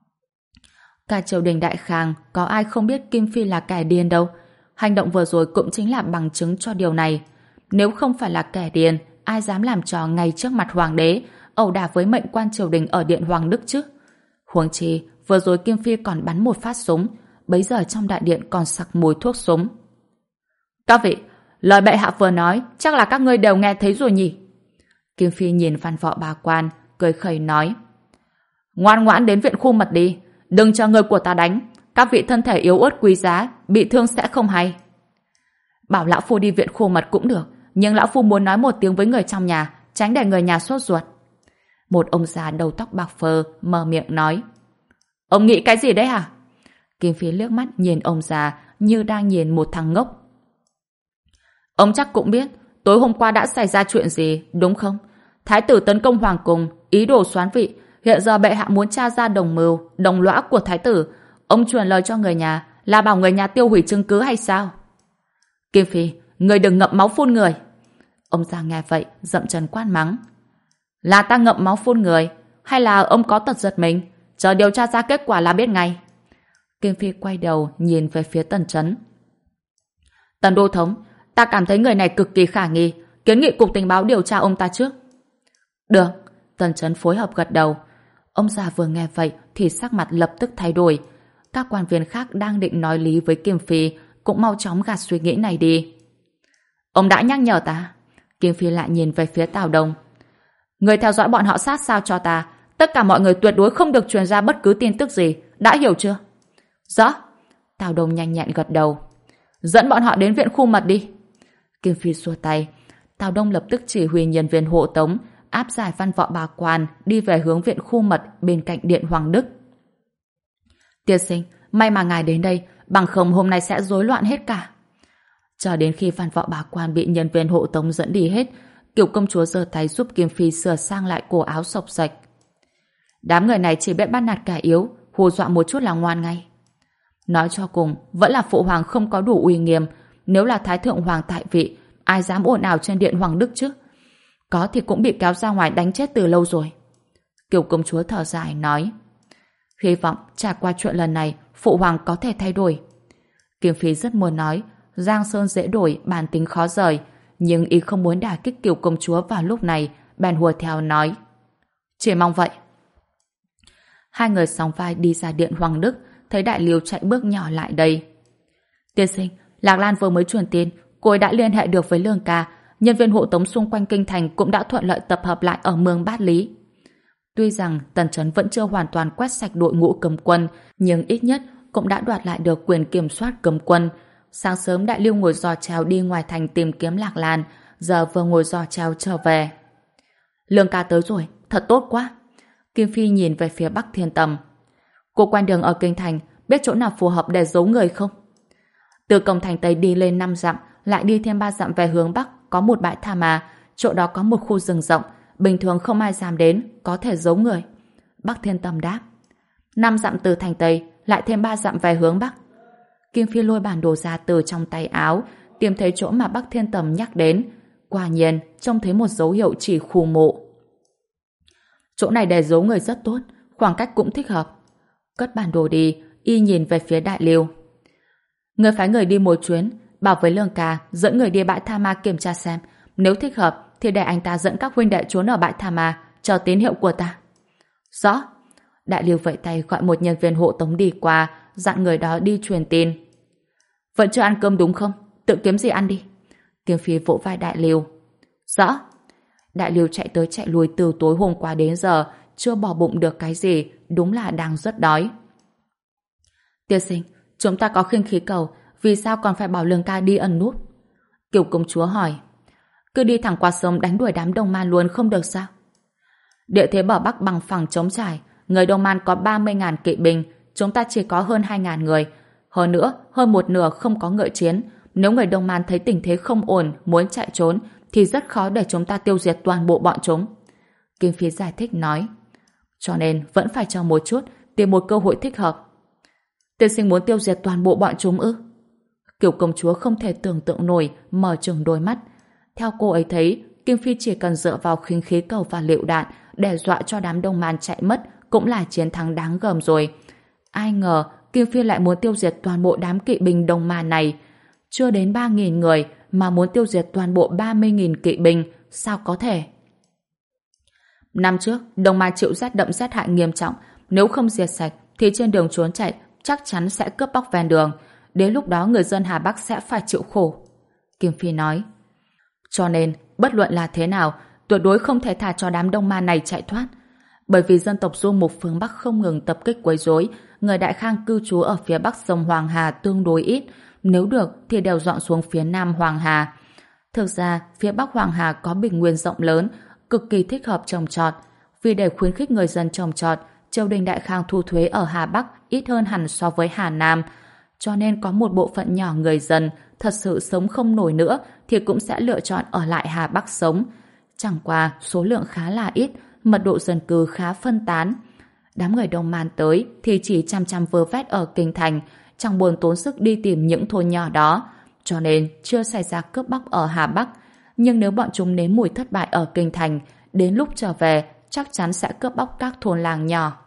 Cả triều đình Đại Khang có ai không biết Kim Phi là kẻ điên đâu. Hành động vừa rồi cũng chính là bằng chứng cho điều này. Nếu không phải là kẻ điên, ai dám làm trò ngay trước mặt hoàng đế, ẩu đả với mệnh quan triều đình ở điện Hoàng Đức chứ? Huống chi, vừa rồi Kim Phi còn bắn một phát súng, bấy giờ trong đại điện còn sặc mùi thuốc súng. Các vị, lời bệ hạ vừa nói chắc là các ngươi đều nghe thấy rồi nhỉ? Kim Phi nhìn văn võ bá quan, cười khẩy nói. Ngoan ngoãn đến viện khu mật đi, đừng cho người của ta đánh. Các vị thân thể yếu ớt quý giá, bị thương sẽ không hay. Bảo lão phu đi viện khu mật cũng được, nhưng lão phu muốn nói một tiếng với người trong nhà, tránh để người nhà sốt ruột. Một ông già đầu tóc bạc phơ mở miệng nói. Ông nghĩ cái gì đấy hả? Kim Phi liếc mắt nhìn ông già như đang nhìn một thằng ngốc. Ông chắc cũng biết tối hôm qua đã xảy ra chuyện gì, đúng không? Thái tử tấn công hoàng cung, ý đồ soán vị. Hiện giờ bệ hạ muốn tra ra đồng mưu, đồng lõa của thái tử. Ông truyền lời cho người nhà là bảo người nhà tiêu hủy chứng cứ hay sao? Kim Phi, người đừng ngậm máu phun người. Ông già nghe vậy dậm chân quát mắng. Là ta ngậm máu phun người, hay là ông có tật giật mình? Chờ điều tra ra kết quả là biết ngay. Kim Phi quay đầu nhìn về phía Tần Chấn. Tần đô thống, ta cảm thấy người này cực kỳ khả nghi, kiến nghị cục tình báo điều tra ông ta trước. Được, Tần Chấn phối hợp gật đầu. Ông già vừa nghe vậy thì sắc mặt lập tức thay đổi. Các quan viên khác đang định nói lý với Kim Phi cũng mau chóng gạt suy nghĩ này đi. Ông đã nhắc nhở ta. Kim Phi lại nhìn về phía Tào Đông. Người theo dõi bọn họ sát sao cho ta. Tất cả mọi người tuyệt đối không được truyền ra bất cứ tin tức gì. Đã hiểu chưa? Rõ. Tào Đông nhanh nhẹn gật đầu. Dẫn bọn họ đến viện khu mật đi. Kim Phi xua tay. Tào Đông lập tức chỉ huy nhân viên hộ tống áp giải văn võ bá quan đi về hướng viện khu mật bên cạnh điện Hoàng Đức. Tiên sinh, may mà ngài đến đây, bằng không hôm nay sẽ rối loạn hết cả. Cho đến khi văn võ bá quan bị nhân viên hộ tống dẫn đi hết, Kiều công chúa giơ tay giúp Kim Phi sửa sang lại cổ áo xộc xệch. Đám người này chỉ biết bắt nạt kẻ yếu, hù dọa một chút là ngoan ngay. Nói cho cùng, vẫn là phụ hoàng không có đủ uy nghiêm. Nếu là thái thượng hoàng tại vị, ai dám ồn ào trên điện Hoàng Đức chứ? Có thì cũng bị kéo ra ngoài đánh chết từ lâu rồi. Kiều công chúa thở dài nói. Hy vọng trải qua chuyện lần này, phụ hoàng có thể thay đổi. Kim Phi rất muốn nói, Giang Sơn dễ đổi, bản tính khó rời, nhưng y không muốn đả kích Kiều công chúa vào lúc này, bèn hùa theo nói. Chỉ mong vậy. Hai người sóng vai đi ra điện Hoàng Đức, thấy Đại Liêu chạy bước nhỏ lại đây. Tiên sinh, Lạc Lan vừa mới truyền tin, cô ấy đã liên hệ được với Lương Ca, nhân viên hộ tống xung quanh kinh thành cũng đã thuận lợi tập hợp lại ở mương Bát Lý. Tuy rằng Tần Chấn vẫn chưa hoàn toàn quét sạch đội ngũ cấm quân, nhưng ít nhất cũng đã đoạt lại được quyền kiểm soát cấm quân. Sáng sớm Đại Liêu ngồi giò chèo đi ngoài thành tìm kiếm Lạc Lan, giờ vừa ngồi giò chèo trở về. Lương Ca tới rồi, thật tốt quá. Kim Phi nhìn về phía Bắc Thiên Tầm. Cô quen đường ở kinh thành, biết chỗ nào phù hợp để giấu người không? Từ cổng thành Tây đi lên năm dặm, lại đi thêm ba dặm về hướng Bắc, có một bãi tha ma, chỗ đó có một khu rừng rộng, bình thường không ai dám đến, có thể giấu người. Bắc Thiên Tầm đáp. Năm dặm từ thành Tây, lại thêm ba dặm về hướng Bắc. Kim Phi lôi bản đồ ra từ trong tay áo, tìm thấy chỗ mà Bắc Thiên Tầm nhắc đến. Quả nhiên, trông thấy một dấu hiệu chỉ khu mộ. Chỗ này để giấu người rất tốt, khoảng cách cũng thích hợp. Cất bản đồ đi, y nhìn về phía Đại Liêu. Người phái người đi một chuyến, bảo với Lương Ca dẫn người đi bãi tha ma kiểm tra xem, nếu thích hợp thì để anh ta dẫn các huynh đệ trốn ở bãi tha ma, chờ tín hiệu của ta. Rõ. Đại Liêu vẫy tay gọi một nhân viên hộ tống đi qua, dặn người đó đi truyền tin. Vẫn chưa ăn cơm đúng không? Tự kiếm gì ăn đi. Kim Phi vỗ vai Đại Liêu. Rõ. Đại Liêu chạy tới chạy lui từ tối hôm qua đến giờ, chưa bỏ bụng được cái gì, đúng là đang rất đói. Tiên sinh, chúng ta có khinh khí cầu, vì sao còn phải bảo Lương Ca đi ẩn núp? Kiều công chúa hỏi. Cứ đi thẳng qua sông đánh đuổi đám Đông Man luôn không được sao? Địa thế bờ Bắc bằng phẳng trống trải, người Đông Man có ba mươi nghìn kỵ binh, chúng ta chỉ có hơn hai nghìn người. Hơn nữa, hơn một nửa không có ngựa chiến. Nếu người Đông Man thấy tình thế không ổn, muốn chạy trốn, thì rất khó để chúng ta tiêu diệt toàn bộ bọn chúng. Kim Phi giải thích nói. Cho nên vẫn phải cho một chút, tìm một cơ hội thích hợp. Tiên sinh muốn tiêu diệt toàn bộ bọn chúng ư? Kiều công chúa không thể tưởng tượng nổi, mở trừng đôi mắt. Theo cô ấy thấy, Kim Phi chỉ cần dựa vào khinh khí cầu và lựu đạn đe dọa cho đám Đông Man chạy mất cũng là chiến thắng đáng gờm rồi. Ai ngờ Kim Phi lại muốn tiêu diệt toàn bộ đám kỵ binh Đông Man này. Chưa đến ba nghìn người mà muốn tiêu diệt toàn bộ ba mươi nghìn kỵ binh, sao có thể? Năm trước, Đông Man chịu rét đậm rét hại nghiêm trọng, nếu không diệt sạch thì trên đường trốn chạy chắc chắn sẽ cướp bóc ven đường. Đến lúc đó người dân Hà Bắc sẽ phải chịu khổ. Kim Phi nói. Cho nên, bất luận là thế nào, tuyệt đối không thể thả cho đám Đông Man này chạy thoát. Bởi vì dân tộc Du Mục phương Bắc không ngừng tập kích quấy rối, người Đại Khang cư trú ở phía Bắc sông Hoàng Hà tương đối ít, nếu được thì đều dọn xuống phía Nam Hoàng Hà. Thực ra, phía Bắc Hoàng Hà có bình nguyên rộng lớn, cực kỳ thích hợp trồng trọt. Vì để khuyến khích người dân trồng trọt, triều đình Đại Khang thu thuế ở Hà Bắc ít hơn hẳn so với Hà Nam. Cho nên có một bộ phận nhỏ người dân thật sự sống không nổi nữa thì cũng sẽ lựa chọn ở lại Hà Bắc sống. Chẳng qua số lượng khá là ít, mật độ dân cư khá phân tán. Đám người Đông Man tới thì chỉ chăm chăm vơ vét ở kinh thành, chẳng buồn tốn sức đi tìm những thôn nhỏ đó, cho nên chưa xảy ra cướp bóc ở Hà Bắc. Nhưng nếu bọn chúng nếm mùi thất bại ở kinh thành, đến lúc trở về chắc chắn sẽ cướp bóc các thôn làng nhỏ.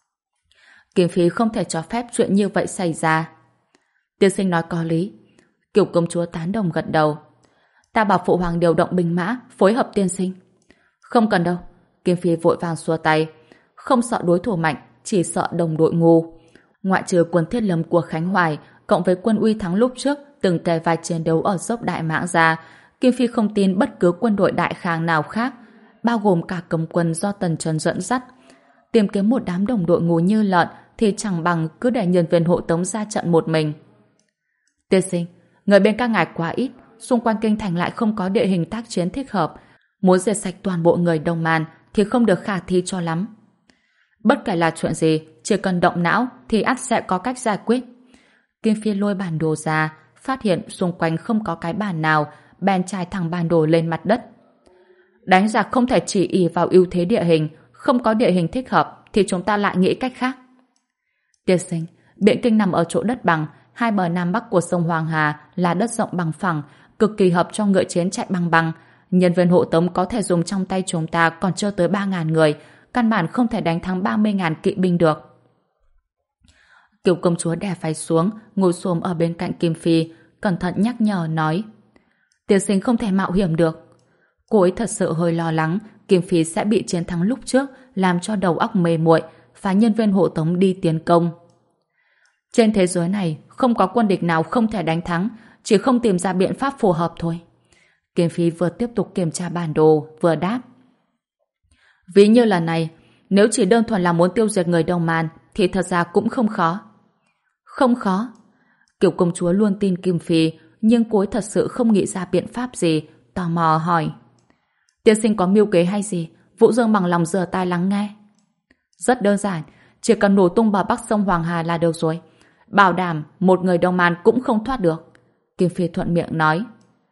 Kim Phi không thể cho phép chuyện như vậy xảy ra. Tiên sinh nói có lý. Kiểu công chúa tán đồng gật đầu. Ta bảo phụ hoàng điều động binh mã phối hợp tiên sinh. Không cần đâu. Kim Phi vội vàng xua tay. Không sợ đối thủ mạnh, chỉ sợ đồng đội ngu. Ngoại trừ quân Thiết Lâm của Khánh Hoài cộng với quân Uy Thắng lúc trước từng kề vai chiến đấu ở dốc Đại Mãng ra, Kim Phi không tin bất cứ quân đội Đại Khang nào khác, bao gồm cả cấm quân do Tần Trấn dẫn dắt. Tìm kiếm một đám đồng đội ngu như lợn thì chẳng bằng cứ để nhân viên hộ tống ra trận một mình. Tiên sinh, người bên các ngài quá ít, xung quanh kinh thành lại không có địa hình tác chiến thích hợp, muốn diệt sạch toàn bộ người Đông Man thì không được khả thi cho lắm. Bất kể là chuyện gì, chỉ cần động não thì ắt sẽ có cách giải quyết. Kim Phi lôi bản đồ ra, phát hiện xung quanh không có cái bàn nào, bèn trải thẳng bản đồ lên mặt đất. Đánh giặc không thể chỉ ỷ vào ưu thế địa hình, không có địa hình thích hợp thì chúng ta lại nghĩ cách khác. Tiên sinh, Biện Kinh nằm ở chỗ đất bằng, hai bờ nam bắc của sông Hoàng Hà là đất rộng bằng phẳng, cực kỳ hợp cho ngựa chiến chạy băng băng. Nhân viên hộ tống có thể dùng trong tay chúng ta còn chưa tới ba ngàn người, căn bản không thể đánh thắng ba mươi ngàn kỵ binh được. Kiều công chúa đè vai xuống, ngồi xổm ở bên cạnh Kim Phi, cẩn thận nhắc nhở nói: Tiên sinh không thể mạo hiểm được. Cô ấy thật sự hơi lo lắng Kim Phi sẽ bị chiến thắng lúc trước làm cho đầu óc mê muội, phái nhân viên hộ tống đi tiến công. Trên thế giới này không có quân địch nào không thể đánh thắng, chỉ không tìm ra biện pháp phù hợp thôi. Kim Phi vừa tiếp tục kiểm tra bản đồ vừa đáp: Ví như lần này, nếu chỉ đơn thuần là muốn tiêu diệt người Đông Man thì thật ra cũng không khó. Không khó. Kiều công chúa luôn tin Kim Phi, nhưng cô ấy thật sự không nghĩ ra biện pháp gì, tò mò hỏi: Tiên sinh có mưu kế hay gì? Vũ Dương bằng lòng giơ tai lắng nghe. Rất đơn giản, chỉ cần nổ tung bờ bắc sông Hoàng Hà là được rồi. Bảo đảm một người Đông Man cũng không thoát được. Kim Phi thuận miệng nói.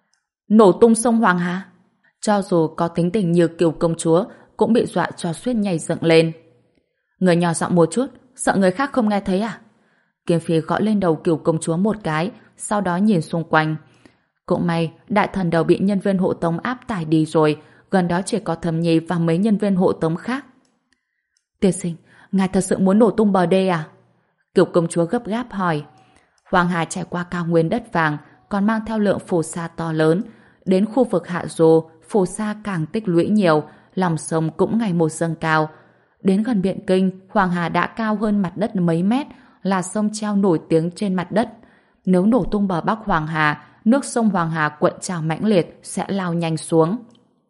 Nổ tung sông Hoàng Hà? Cho dù có tính tình như Kiều công chúa cũng bị dọa cho suýt nhảy dựng lên. Người nhỏ giọng một chút, sợ người khác không nghe thấy à? Kim Phi gõ lên đầu Kiều công chúa một cái, sau đó nhìn xung quanh. Cũng may đại thần đầu bị nhân viên hộ tống áp tải đi rồi, gần đó chỉ có Thẩm Nhi và mấy nhân viên hộ tống khác. Tiên sinh, ngài thật sự muốn nổ tung bờ đê à? Kiều công chúa gấp gáp hỏi. Hoàng Hà trải qua cao nguyên đất vàng, còn mang theo lượng phù sa to lớn. Đến khu vực hạ du, phù sa càng tích lũy nhiều, lòng sông cũng ngày một dâng cao. Đến gần Biện Kinh, Hoàng Hà đã cao hơn mặt đất mấy mét, là sông treo nổi tiếng trên mặt đất. Nếu nổ tung bờ bắc Hoàng Hà, nước sông Hoàng Hà cuộn trào mãnh liệt sẽ lao nhanh xuống.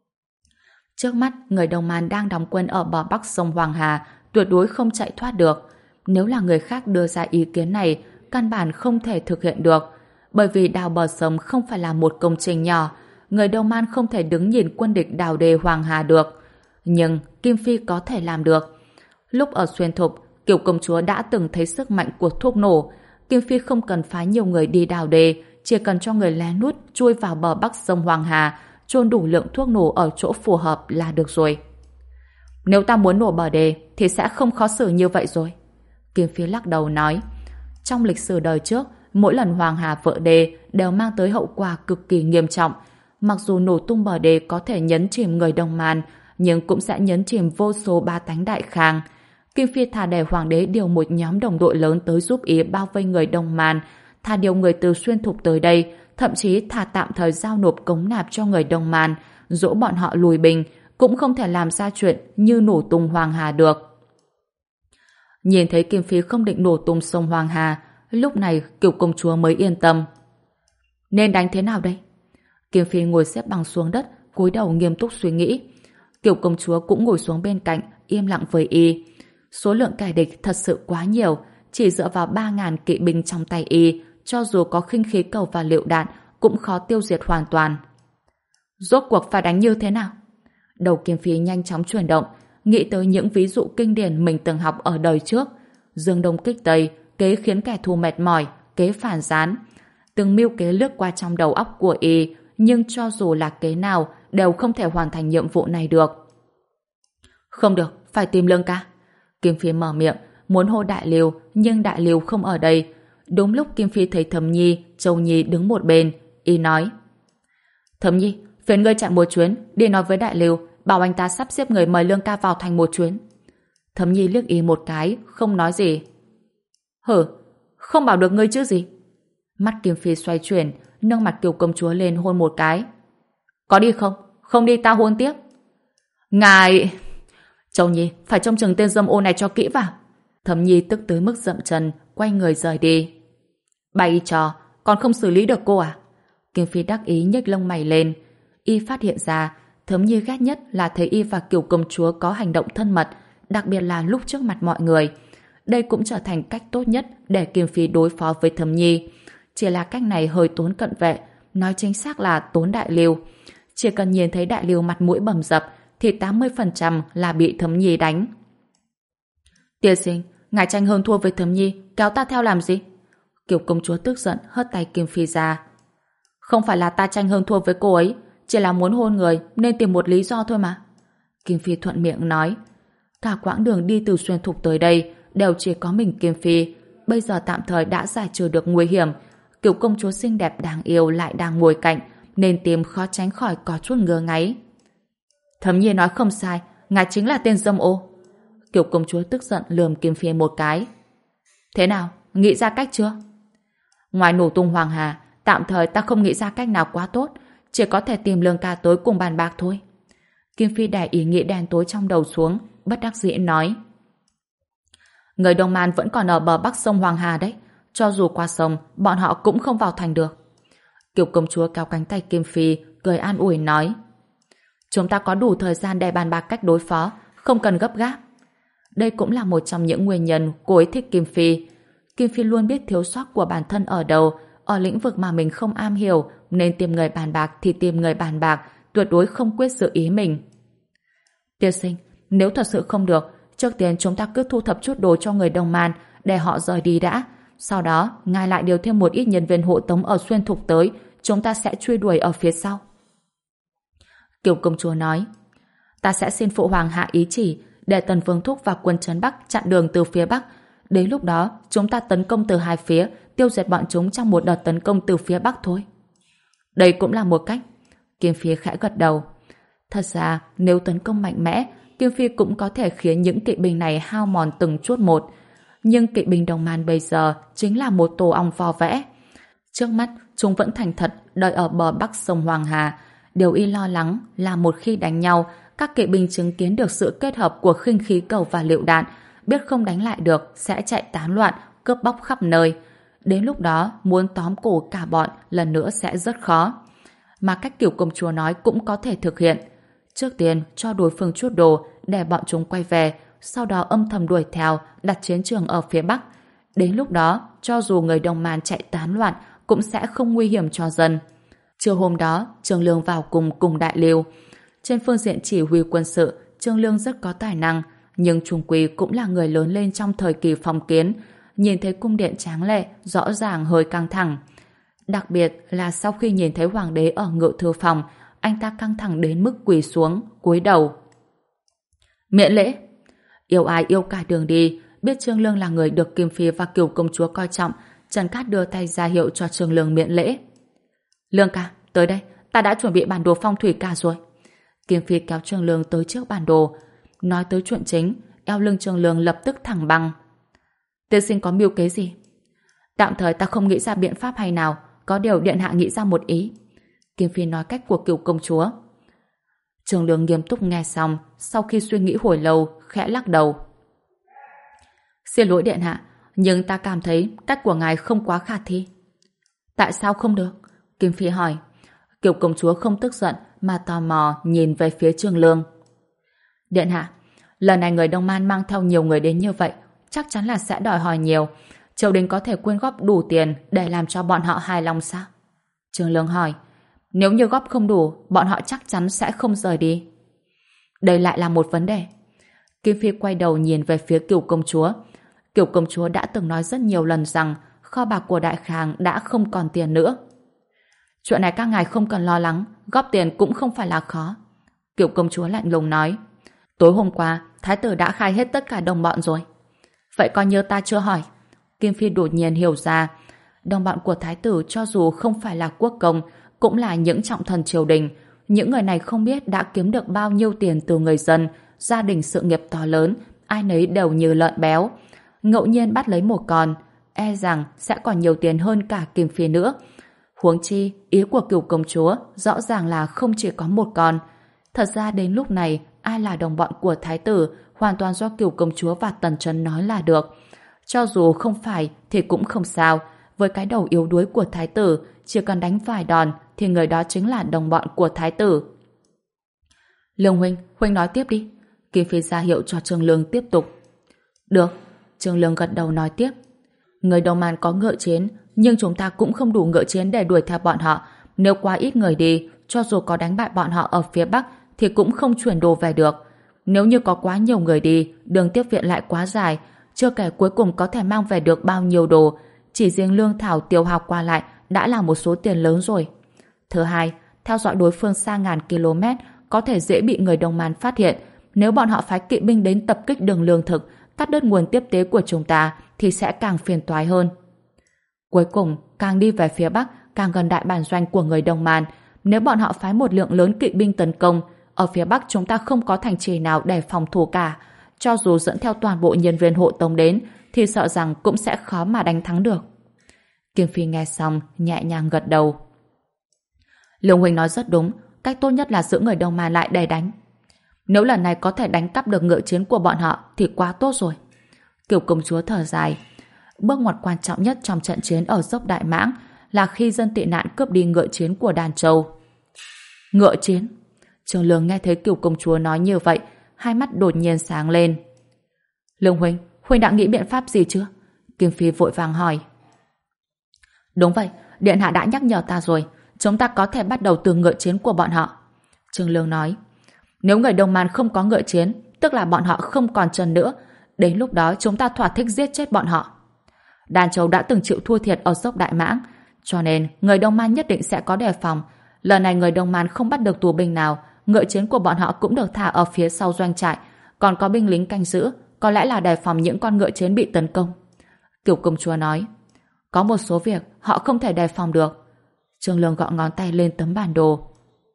Trước mắt, người Đông Man đang đóng quân ở bờ bắc sông Hoàng Hà, tuyệt đối không chạy thoát được. Nếu là người khác đưa ra ý kiến này, căn bản không thể thực hiện được. Bởi vì đào bờ sông không phải là một công trình nhỏ, người Đông Man không thể đứng nhìn quân địch đào đê Hoàng Hà được. Nhưng Kim Phi có thể làm được. Lúc ở Xuyên Thục, Kiều công chúa đã từng thấy sức mạnh của thuốc nổ. Kim Phi không cần phái nhiều người đi đào đê, chỉ cần cho người lén lút chui vào bờ bắc sông Hoàng Hà, chôn đủ lượng thuốc nổ ở chỗ phù hợp là được rồi. Nếu ta muốn nổ bờ đê thì sẽ không khó xử như vậy rồi. Kim Phi lắc đầu nói. Trong lịch sử đời trước, mỗi lần Hoàng Hà vỡ đê đều mang tới hậu quả cực kỳ nghiêm trọng. Mặc dù nổ tung bờ đê có thể nhấn chìm người Đông Man, nhưng cũng sẽ nhấn chìm vô số ba tánh Đại Khang. Kim Phi thà để hoàng đế điều một nhóm đồng đội lớn tới giúp ý bao vây người Đông Man, thà điều người từ Xuyên Thục tới đây, thậm chí thà tạm thời giao nộp cống nạp cho người Đông Man, dỗ bọn họ lùi binh, cũng không thể làm ra chuyện như nổ tung Hoàng Hà được. Nhìn thấy Kim Phi không định nổ tung sông Hoàng Hà, lúc này Kiều công chúa mới yên tâm. Nên đánh thế nào đây? Kim Phi ngồi xếp bằng xuống đất, cúi đầu nghiêm túc suy nghĩ. Kiều công chúa cũng ngồi xuống bên cạnh, im lặng với y. Số lượng kẻ địch thật sự quá nhiều, chỉ dựa vào ba ngàn kỵ binh trong tay y, cho dù có khinh khí cầu và lựu đạn, cũng khó tiêu diệt hoàn toàn. Rốt cuộc phải đánh như thế nào? Đầu Kim Phi nhanh chóng chuyển động, nghĩ tới những ví dụ kinh điển mình từng học ở đời trước. Dương Đông kích Tây, kế khiến kẻ thù mệt mỏi, kế phản gián. Từng mưu kế lướt qua trong đầu óc của y, nhưng cho dù là kế nào, đều không thể hoàn thành nhiệm vụ này được. Không được, phải tìm Lương ca. Kim Phi mở miệng, muốn hô Đại Liêu, nhưng Đại Liêu không ở đây. Đúng lúc Kim Phi thấy Thẩm Nhi, Châu Nhi đứng một bên, y nói: Thẩm Nhi, phiền ngươi chạy một chuyến, đi nói với Đại Liêu, bảo anh ta sắp xếp người mời Lương ca vào thành một chuyến. Thẩm Nhi liếc y một cái, không nói gì. Hử, không bảo được ngươi chứ gì? Mắt Kim Phi xoay chuyển, nâng mặt Kiều công chúa lên hôn một cái. Có đi không? Không đi ta hôn tiếp. Ngài... Châu Nhi, phải trông chừng tên dâm ô này cho kỹ vào. Thẩm Nhi tức tới mức dậm chân, quay người rời đi. Bày trò, còn không xử lý được cô à? Kim Phi đắc ý nhếch lông mày lên. Y phát hiện ra, Thẩm Nhi ghét nhất là thấy y và Kiều công chúa có hành động thân mật, đặc biệt là lúc trước mặt mọi người. Đây cũng trở thành cách tốt nhất để Kim Phi đối phó với Thẩm Nhi. Chỉ là cách này hơi tốn cận vệ, nói chính xác là tốn Đại Liêu. Chỉ cần nhìn thấy Đại Liêu mặt mũi bầm dập, thì tám mươi phần trăm là bị Thẩm Nhi đánh. Tiên sinh, ngài tranh hơn thua với Thẩm Nhi, kéo ta theo làm gì? Kiều công chúa tức giận hất tay Kim Phi ra. Không phải là ta tranh hơn thua với cô ấy, chỉ là muốn hôn người nên tìm một lý do thôi mà. Kim Phi thuận miệng nói. Cả quãng đường đi từ Xuyên Thục tới đây đều chỉ có mình Kim Phi, bây giờ tạm thời đã giải trừ được nguy hiểm. Kiều công chúa xinh đẹp đáng yêu lại đang ngồi cạnh, nên tim khó tránh khỏi có chút ngứa ngáy. Thẩm Nhi nói không sai, ngài chính là tên dâm ô. Kiều công chúa tức giận lườm Kim Phi một cái. Thế nào, nghĩ ra cách chưa? Ngoài nổ tung Hoàng Hà, tạm thời ta không nghĩ ra cách nào quá tốt, chỉ có thể tìm Lương ca tới cùng bàn bạc thôi. Kim Phi đè ý nghĩ đen tối trong đầu xuống, bất đắc dĩ nói. Người Đông Man vẫn còn ở bờ bắc sông Hoàng Hà đấy, cho dù qua sông, bọn họ cũng không vào thành được. Kiều công chúa kéo cánh tay Kim Phi, cười an ủi nói. Chúng ta có đủ thời gian để bàn bạc cách đối phó, không cần gấp gáp. Đây cũng là một trong những nguyên nhân cô ấy thích Kim Phi. Kim Phi luôn biết thiếu sót của bản thân ở đâu, ở lĩnh vực mà mình không am hiểu, nên tìm người bàn bạc thì tìm người bàn bạc, tuyệt đối không quyết giữ ý mình. Tiên sinh, nếu thật sự không được, trước tiên chúng ta cứ thu thập chút đồ cho người Đông Man để họ rời đi đã. Sau đó, ngài lại điều thêm một ít nhân viên hộ tống ở Xuyên Thục tới, chúng ta sẽ truy đuổi ở phía sau. Kiều công chúa nói, ta sẽ xin phụ hoàng hạ ý chỉ để Tần Vương Thúc và quân trấn Bắc chặn đường từ phía Bắc. Đến lúc đó, chúng ta tấn công từ hai phía, tiêu diệt bọn chúng trong một đợt tấn công từ phía Bắc thôi. Đây cũng là một cách. Kim Phi khẽ gật đầu. Thật ra, nếu tấn công mạnh mẽ, Kim Phi cũng có thể khiến những kỵ binh này hao mòn từng chút một. Nhưng kỵ binh Đông Man bây giờ chính là một tổ ong vò vẽ. Trước mắt, chúng vẫn thành thật đợi ở bờ bắc sông Hoàng Hà. Điều y lo lắng là một khi đánh nhau, các kỵ binh chứng kiến được sự kết hợp của khinh khí cầu và lựu đạn, biết không đánh lại được sẽ chạy tán loạn, cướp bóc khắp nơi. Đến lúc đó, muốn tóm cổ cả bọn lần nữa sẽ rất khó. Mà cách Kiều công chúa nói cũng có thể thực hiện. Trước tiên cho đối phương chút đồ để bọn chúng quay về, sau đó âm thầm đuổi theo, đặt chiến trường ở phía Bắc. Đến lúc đó, cho dù người Đông Man chạy tán loạn cũng sẽ không nguy hiểm cho dân. Trưa hôm đó, Trương Lương vào cùng cùng Đại Liêu. Trên phương diện chỉ huy quân sự, Trương Lương rất có tài năng, nhưng chung quy cũng là người lớn lên trong thời kỳ phong kiến. Nhìn thấy cung điện tráng lệ, rõ ràng hơi căng thẳng. Đặc biệt là sau khi nhìn thấy hoàng đế ở ngự thư phòng, anh ta căng thẳng đến mức quỳ xuống, cúi đầu. Miễn lễ. Yêu ai yêu cả đường đi, biết Trương Lương là người được Kim Phi và Kiều công chúa coi trọng, Trần Cát đưa tay ra hiệu cho Trương Lương miễn lễ. Lương ca, tới đây, ta đã chuẩn bị bản đồ phong thủy cả rồi. Kim Phi kéo Trương Lương tới trước bản đồ. Nói tới chuyện chính, eo lưng Trương Lương lập tức thẳng băng. Tiên sinh có mưu kế gì? Tạm thời ta không nghĩ ra biện pháp hay nào, có điều điện hạ nghĩ ra một ý. Kim Phi nói cách của Kiều công chúa. Trương Lương nghiêm túc nghe xong, sau khi suy nghĩ hồi lâu, khẽ lắc đầu. Xin lỗi điện hạ, nhưng ta cảm thấy cách của ngài không quá khả thi. Tại sao không được? Kim Phi hỏi. Kiều công chúa không tức giận mà tò mò nhìn về phía Trương Lương. Điện hạ, lần này người Đông Man mang theo nhiều người đến như vậy, chắc chắn là sẽ đòi hỏi nhiều. Triều đình có thể quyên góp đủ tiền để làm cho bọn họ hài lòng sao? Trương Lương hỏi. Nếu như góp không đủ, bọn họ chắc chắn sẽ không rời đi. Đây lại là một vấn đề. Kim Phi quay đầu nhìn về phía Cửu công chúa. Cửu công chúa đã từng nói rất nhiều lần rằng kho bạc của Đại Khang đã không còn tiền nữa. Chuyện này các ngài không cần lo lắng, góp tiền cũng không phải là khó. Cửu công chúa lạnh lùng nói. Tối hôm qua, thái tử đã khai hết tất cả đồng bọn rồi. Vậy coi như ta chưa hỏi. Kim Phi đột nhiên hiểu ra, đồng bọn của thái tử cho dù không phải là quốc công, cũng là những trọng thần triều đình. Những người này không biết đã kiếm được bao nhiêu tiền từ người dân, gia đình sự nghiệp to lớn, ai nấy đều như lợn béo. Ngẫu nhiên bắt lấy một con, e rằng sẽ còn nhiều tiền hơn cả Kim Phi nữa. Huống chi, ý của Cửu công chúa rõ ràng là không chỉ có một con. Thật ra đến lúc này, ai là đồng bọn của thái tử hoàn toàn do Cửu công chúa và Tần Chấn nói là được. Cho dù không phải thì cũng không sao. Với cái đầu yếu đuối của thái tử, chỉ cần đánh vài đòn thì người đó chính là đồng bọn của thái tử. Lương huynh, huynh nói tiếp đi. Kim Phi ra hiệu cho Trương Lương tiếp tục. Được. Trương Lương gật đầu nói tiếp. Người Đông Man có ngựa chiến, nhưng chúng ta cũng không đủ ngựa chiến để đuổi theo bọn họ. Nếu quá ít người đi, cho dù có đánh bại bọn họ ở phía Bắc thì cũng không chuyển đồ về được. Nếu như có quá nhiều người đi, đường tiếp viện lại quá dài, chưa kể cuối cùng có thể mang về được bao nhiêu đồ. Chỉ riêng lương thảo tiêu hao qua lại đã là một số tiền lớn rồi. Thứ hai, theo dõi đối phương xa ngàn km có thể dễ bị người Đông Man phát hiện. Nếu bọn họ phái kỵ binh đến tập kích đường lương thực, cắt đứt nguồn tiếp tế của chúng ta thì sẽ càng phiền toái hơn. Cuối cùng, càng đi về phía Bắc, càng gần đại bản doanh của người Đông Man. Nếu bọn họ phái một lượng lớn kỵ binh tấn công, ở phía Bắc chúng ta không có thành trì nào để phòng thủ cả. Cho dù dẫn theo toàn bộ nhân viên hộ tống đến, thì sợ rằng cũng sẽ khó mà đánh thắng được. Kim Phi nghe xong, nhẹ nhàng gật đầu. Lương huynh nói rất đúng, cách tốt nhất là giữ người Đông Man lại để đánh. Nếu lần này có thể đánh cắp được ngựa chiến của bọn họ thì quá tốt rồi. Cửu công chúa thở dài. Bước ngoặt quan trọng nhất trong trận chiến ở dốc Đại Mãng là khi dân tị nạn cướp đi ngựa chiến của Đàn Châu. Ngựa chiến? Trương Lương nghe thấy Cửu công chúa nói như vậy, hai mắt đột nhiên sáng lên. Lương huynh, huynh đã nghĩ biện pháp gì chưa? Kim Phi vội vàng hỏi. Đúng vậy, điện hạ đã nhắc nhở ta rồi, chúng ta có thể bắt đầu từ ngựa chiến của bọn họ. Trương Lương nói. Nếu người Đông Man không có ngựa chiến, tức là bọn họ không còn chân nữa. Đến lúc đó chúng ta thỏa thích giết chết bọn họ. Đàn Châu đã từng chịu thua thiệt ở dốc Đại Mãng, cho nên người Đông Man nhất định sẽ có đề phòng. Lần này người Đông Man không bắt được tù binh nào, ngựa chiến của bọn họ cũng được thả ở phía sau doanh trại, còn có binh lính canh giữ, có lẽ là đề phòng những con ngựa chiến bị tấn công. Cửu công chúa nói. Có một số việc họ không thể đề phòng được. Trương Lương gõ ngón tay lên tấm bản đồ.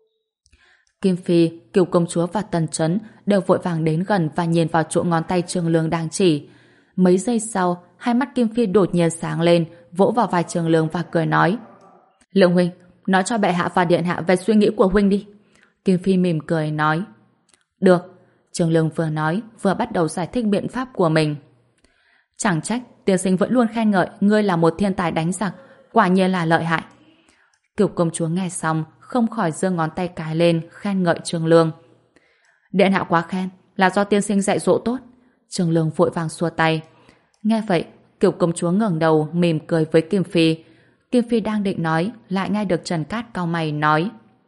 Kim Phi, Cửu công chúa và Tần Chấn đều vội vàng đến gần và nhìn vào chỗ ngón tay Trương Lương đang chỉ. Mấy giây sau, hai mắt Kim Phi đột nhiên sáng lên, vỗ vào vai Trương Lương và cười nói. Lương huynh, nói cho bệ hạ và điện hạ về suy nghĩ của huynh đi. Kim Phi mỉm cười nói. Được. Trương Lương vừa nói, vừa bắt đầu giải thích biện pháp của mình. Chẳng trách, tiên sinh vẫn luôn khen ngợi ngươi là một thiên tài đánh giặc, quả nhiên là lợi hại. Cửu công chúa nghe xong, không khỏi giơ ngón tay cái lên, khen ngợi Trương Lương. Điện hạ quá khen, là do tiên sinh dạy dỗ tốt. Trương Lương vội vàng xua tay. Nghe vậy, Cửu công chúa ngẩng đầu, mỉm cười với Kim Phi. Kim Phi đang định nói, lại nghe được Trần Cát cau mày nói.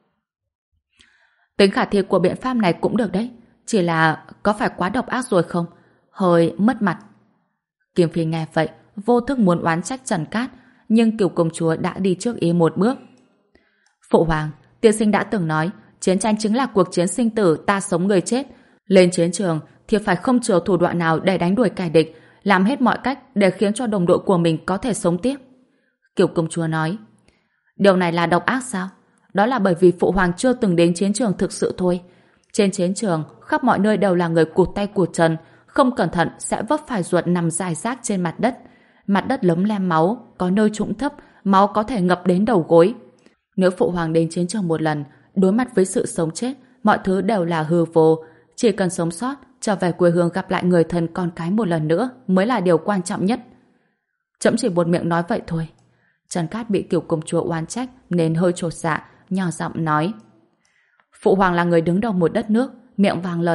Tính khả thi của biện pháp này cũng được đấy, chỉ là có phải quá độc ác rồi không? Hơi mất mặt. Kim Phi nghe vậy, vô thức muốn oán trách Trần Cát, nhưng Cửu công chúa đã đi trước ý một bước. Phụ hoàng, tiên sinh đã từng nói, chiến tranh chính là cuộc chiến sinh tử, ta sống người chết. Lên chiến trường thì phải không chừa thủ đoạn nào để đánh đuổi kẻ địch, làm hết mọi cách để khiến cho đồng đội của mình có thể sống tiếp. Cửu công chúa nói. Điều này là độc ác sao? Đó là bởi vì phụ hoàng chưa từng đến chiến trường thực sự thôi. Trên chiến trường, khắp mọi nơi đều là người cụt tay cụt chân, không cẩn thận sẽ vấp phải ruột nằm rải rác trên mặt đất. Mặt đất lấm lem máu, có nơi trũng thấp, máu có thể ngập đến đầu gối. Nếu phụ hoàng đến chiến trường một lần, đối mặt với sự sống chết, mọi thứ đều là hư vô. Chỉ cần sống sót, trở về quê hương gặp lại người thân con cái một lần nữa mới là điều quan trọng nhất. Trẫm chỉ buột miệng nói vậy thôi. Trần Cát bị Cửu công chúa oán trách nên hơi chột dạ, nhỏ giọng nói. Phụ hoàng là người đứng đầu một đất nước, miệng vàng lời ngọc,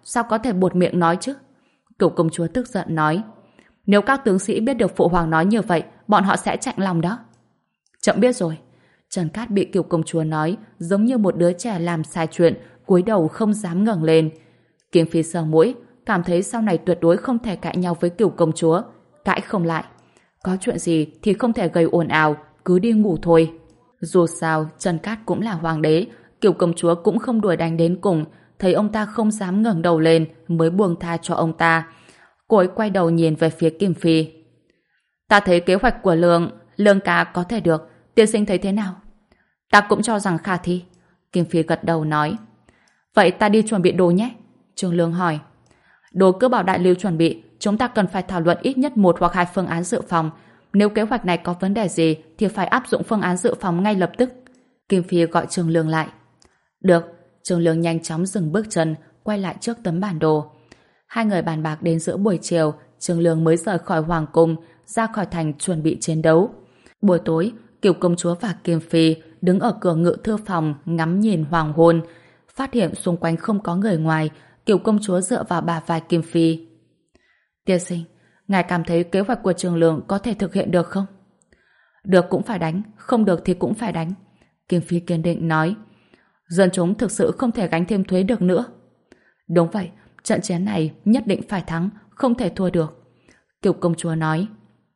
sao có thể buột miệng nói chứ? Cửu công chúa tức giận nói. Nếu các tướng sĩ biết được phụ hoàng nói như vậy, bọn họ sẽ chạnh lòng đó. Chậm biết rồi. Trần Cát bị Cửu công chúa nói giống như một đứa trẻ làm sai chuyện, cúi đầu không dám ngẩng lên. Kiếm Phi sờ mũi, cảm thấy sau này tuyệt đối không thể cãi nhau với Cửu công chúa. Cãi không lại. Có chuyện gì thì không thể gây ồn ào, cứ đi ngủ thôi. Dù sao, Trần Cát cũng là hoàng đế, Cửu công chúa cũng không đuổi đánh đến cùng, thấy ông ta không dám ngẩng đầu lên mới buông tha cho ông ta. Cô ấy quay đầu nhìn về phía Kim Phi. Ta thấy kế hoạch của Lương, Lương ca có thể được, tiên sinh thấy thế nào? Ta cũng cho rằng khả thi. Kim Phi gật đầu nói. Vậy ta đi chuẩn bị đồ nhé. Trương Lương hỏi. Đồ cứ bảo đại lưu chuẩn bị, chúng ta cần phải thảo luận ít nhất một hoặc hai phương án dự phòng. Nếu kế hoạch này có vấn đề gì thì phải áp dụng phương án dự phòng ngay lập tức. Kim Phi gọi Trương Lương lại. Được. Trương Lương nhanh chóng dừng bước chân, quay lại trước tấm bản đồ. Hai người bàn bạc đến giữa buổi chiều, Trương Lương mới rời khỏi hoàng cung, ra khỏi thành chuẩn bị chiến đấu. Buổi tối, Cửu công chúa và Kim Phi đứng ở cửa ngự thư phòng ngắm nhìn hoàng hôn. Phát hiện xung quanh không có người ngoài, Cửu công chúa dựa vào bả vai Kim Phi. Tiên sinh, ngài cảm thấy kế hoạch của Trương Lương có thể thực hiện được không? Được cũng phải đánh, không được thì cũng phải đánh. Kim Phi kiên định nói. Dân chúng thực sự không thể gánh thêm thuế được nữa. Đúng vậy, trận chiến này nhất định phải thắng, không thể thua được. Cửu công chúa nói.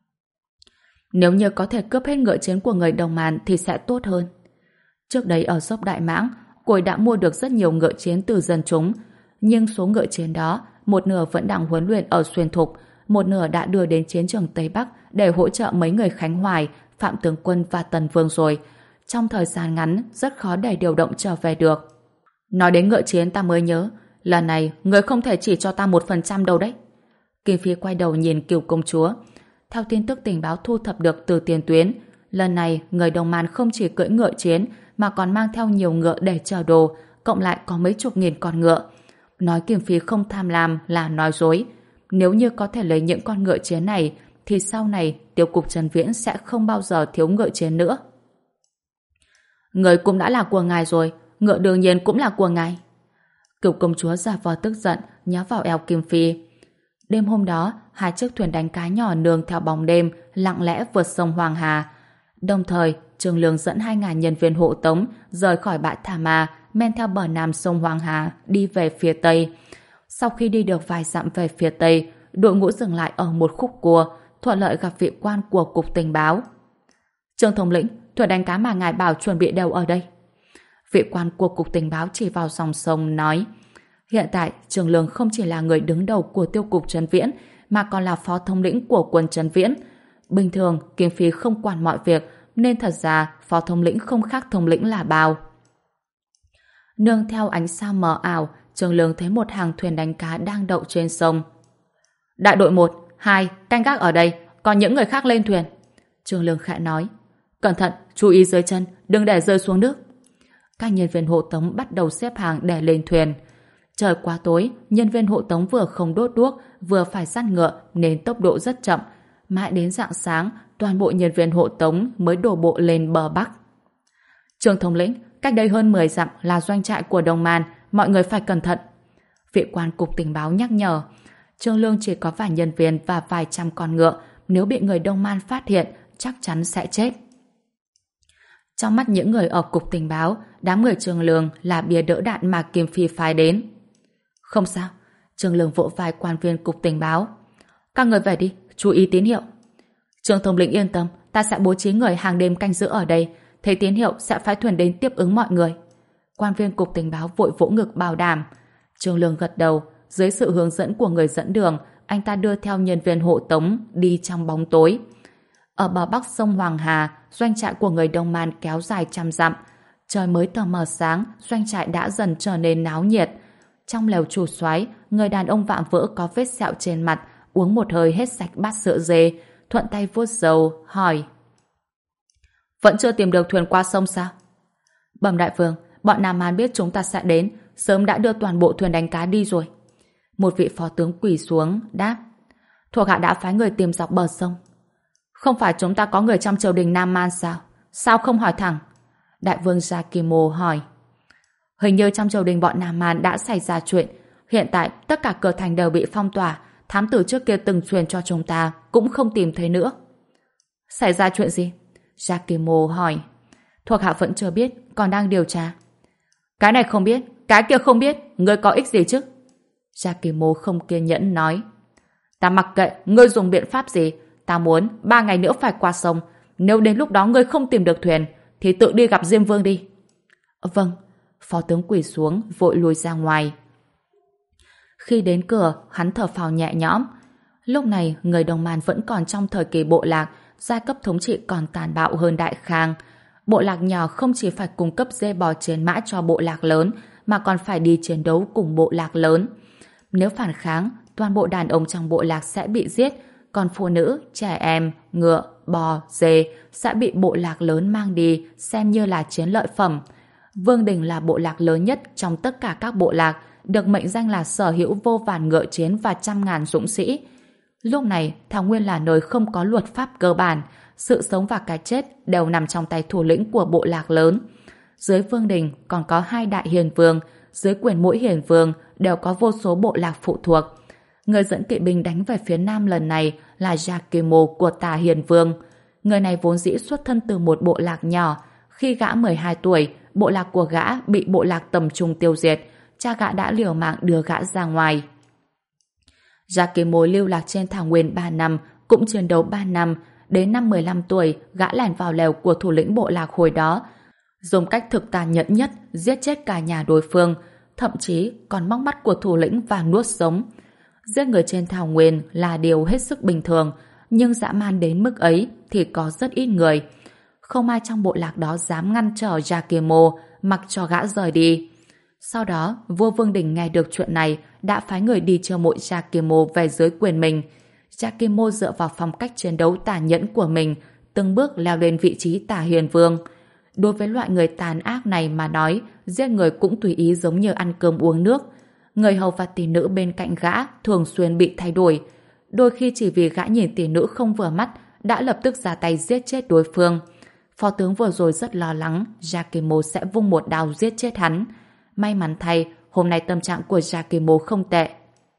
Nếu như có thể cướp hết ngựa chiến của người Đồng Màn thì sẽ tốt hơn. Trước đấy ở dốc Đại Mãng, cô ấy đã mua được rất nhiều ngựa chiến từ dân chúng, nhưng số ngựa chiến đó, một nửa vẫn đang huấn luyện ở Xuyên Thục, một nửa đã đưa đến chiến trường Tây Bắc để hỗ trợ mấy người Khánh Hoài, Phạm Tướng Quân và Tần Vương rồi. Trong thời gian ngắn, rất khó để điều động trở về được. Nói đến ngựa chiến ta mới nhớ, lần này người không thể chỉ cho ta một phần trăm đâu đấy. Kim Phi quay đầu nhìn Cửu công chúa. Theo tin tức tình báo thu thập được từ tiền tuyến, lần này người Đồng Màn không chỉ cưỡi ngựa chiến mà còn mang theo nhiều ngựa để chở đồ, cộng lại có mấy chục nghìn con ngựa. Nói Kim Phi không tham lam là nói dối. Nếu như có thể lấy những con ngựa chiến này thì sau này Tiêu cục Trần Viễn sẽ không bao giờ thiếu ngựa chiến nữa. Người cũng đã là của ngài rồi, ngựa đương nhiên cũng là của ngài. Cửu công chúa giả vờ tức giận nhá vào eo Kim Phi. Đêm hôm đó, hai chiếc thuyền đánh cá nhỏ nương theo bóng đêm lặng lẽ vượt sông Hoàng Hà. Đồng thời, Trương Lương dẫn hai ngàn nhân viên hộ tống rời khỏi bãi Thả Ma, men theo bờ nam sông Hoàng Hà đi về phía tây. Sau khi đi được vài dặm về phía tây, đội ngũ dừng lại ở một khúc cua, thuận lợi gặp vị quan của cục tình báo. Trương thống lĩnh, thuyền đánh cá mà ngài bảo chuẩn bị đều ở đây. Vị quan của cục tình báo chỉ vào dòng sông nói. Hiện tại, Trương Lương không chỉ là người đứng đầu của tiêu cục Trấn Viễn, mà còn là phó thống lĩnh của quân Trấn Viễn. Bình thường, Kim Phi không quản mọi việc, nên thật ra phó thống lĩnh không khác thống lĩnh là bao. Nương theo ánh sao mờ ảo, Trương Lương thấy một hàng thuyền đánh cá đang đậu trên sông. Đại đội một, hai, canh gác ở đây, còn những người khác lên thuyền. Trương Lương khẽ nói. Cẩn thận, chú ý dưới chân, đừng để rơi xuống nước. Các nhân viên hộ tống bắt đầu xếp hàng để lên thuyền. Trời quá tối, nhân viên hộ tống vừa không đốt đuốc, vừa phải dắt ngựa nên tốc độ rất chậm. Mãi đến rạng sáng, toàn bộ nhân viên hộ tống mới đổ bộ lên bờ Bắc. Trương thống lĩnh, cách đây hơn mười dặm là doanh trại của Đồng Màn, mọi người phải cẩn thận. Vị quan cục tình báo nhắc nhở. Trương Lương chỉ có vài nhân viên và vài trăm con ngựa, nếu bị người Đông Man phát hiện, chắc chắn sẽ chết. Trong mắt những người ở cục tình báo, đám người Trương Lương là bia đỡ đạn mà Kim Phi phái đến. Không sao, Trương Lương vỗ vai quan viên cục tình báo. Các người về đi, chú ý tín hiệu. Trương thống lĩnh yên tâm, ta sẽ bố trí người hàng đêm canh giữ ở đây, thấy tín hiệu sẽ phái thuyền đến tiếp ứng mọi người. Quan viên cục tình báo vội vỗ ngực bảo đảm. Trương Lương gật đầu, dưới sự hướng dẫn của người dẫn đường, anh ta đưa theo nhân viên hộ tống đi trong bóng tối. Ở bờ bắc sông Hoàng Hà, doanh trại của người Đông Man kéo dài trăm dặm. Trời mới tờ mờ sáng, doanh trại đã dần trở nên náo nhiệt. Trong lều chủ soái, người đàn ông vạm vỡ có vết sẹo trên mặt, uống một hơi hết sạch bát sữa dê, thuận tay vuốt râu, hỏi. Vẫn chưa tìm được thuyền qua sông sao? Bẩm đại vương, bọn Nam Man biết chúng ta sẽ đến, sớm đã đưa toàn bộ thuyền đánh cá đi rồi. Một vị phó tướng quỳ xuống, đáp. Thuộc hạ đã phái người tìm dọc bờ sông. Không phải chúng ta có người trong triều đình Nam Man sao? Sao không hỏi thẳng? Đại vương Gia Kim Mô hỏi. Hình như trong triều đình bọn Nam Man đã xảy ra chuyện. Hiện tại tất cả cửa thành đều bị phong tỏa, thám tử trước kia từng truyền cho chúng ta cũng không tìm thấy nữa. Xảy ra chuyện gì? Yakimo hỏi. Thuộc hạ vẫn chưa biết, còn đang điều tra. Cái này không biết, cái kia không biết, ngươi có ích gì chứ? Yakimo không kiên nhẫn nói. Ta mặc kệ ngươi dùng biện pháp gì, ta muốn ba ngày nữa phải qua sông. Nếu đến lúc đó ngươi không tìm được thuyền thì tự đi gặp Diêm Vương đi. Vâng. Phó tướng quỳ xuống vội lùi ra ngoài. Khi đến cửa, hắn thở phào nhẹ nhõm. Lúc này người Đồng Man vẫn còn trong thời kỳ bộ lạc, giai cấp thống trị còn tàn bạo hơn Đại Khang. Bộ lạc nhỏ không chỉ phải cung cấp dê bò chiến mã cho bộ lạc lớn, mà còn phải đi chiến đấu cùng bộ lạc lớn. Nếu phản kháng, toàn bộ đàn ông trong bộ lạc sẽ bị giết, còn phụ nữ, trẻ em, ngựa, bò, dê sẽ bị bộ lạc lớn mang đi, xem như là chiến lợi phẩm. Vương Đình là bộ lạc lớn nhất trong tất cả các bộ lạc, được mệnh danh là sở hữu vô vàn ngựa chiến và trăm ngàn dũng sĩ. Lúc này, Thảo Nguyên là nơi không có luật pháp cơ bản, sự sống và cái chết đều nằm trong tay thủ lĩnh của bộ lạc lớn. Dưới Vương Đình còn có hai đại hiền vương, dưới quyền mỗi hiền vương đều có vô số bộ lạc phụ thuộc. Người dẫn kỵ binh đánh về phía nam lần này là Yakimo của Tả Hiền Vương. Người này vốn dĩ xuất thân từ một bộ lạc nhỏ. Khi gã mười hai tuổi, bộ lạc của gã bị bộ lạc tầm trung tiêu diệt. Cha gã đã liều mạng đưa gã ra ngoài. Yakimo lưu lạc trên thảo nguyên ba năm, cũng chiến đấu ba năm. Đến năm mười lăm tuổi, gã lẻn vào lều của thủ lĩnh bộ lạc hồi đó. Dùng cách thực tàn nhẫn nhất, giết chết cả nhà đối phương, thậm chí còn móc mắt của thủ lĩnh và nuốt sống. Giết người trên thảo nguyên là điều hết sức bình thường, nhưng dã man đến mức ấy thì có rất ít người. Không ai trong bộ lạc đó dám ngăn trở Yakimo, mặc cho gã rời đi. Sau đó, vua Vương Đình nghe được chuyện này đã phái người đi chiêu mộ Yakimo về dưới quyền mình. Yakimo dựa vào phong cách chiến đấu tàn nhẫn của mình, từng bước leo lên vị trí Tả Hiền Vương. Đối với loại người tàn ác này mà nói, giết người cũng tùy ý giống như ăn cơm uống nước. Người hầu và tỷ nữ bên cạnh gã thường xuyên bị thay đổi. Đôi khi chỉ vì gã nhìn tỷ nữ không vừa mắt đã lập tức ra tay giết chết đối phương. Phó tướng vừa rồi rất lo lắng Yakimo sẽ vung một đao giết chết hắn. May mắn thay, hôm nay tâm trạng của Yakimo không tệ.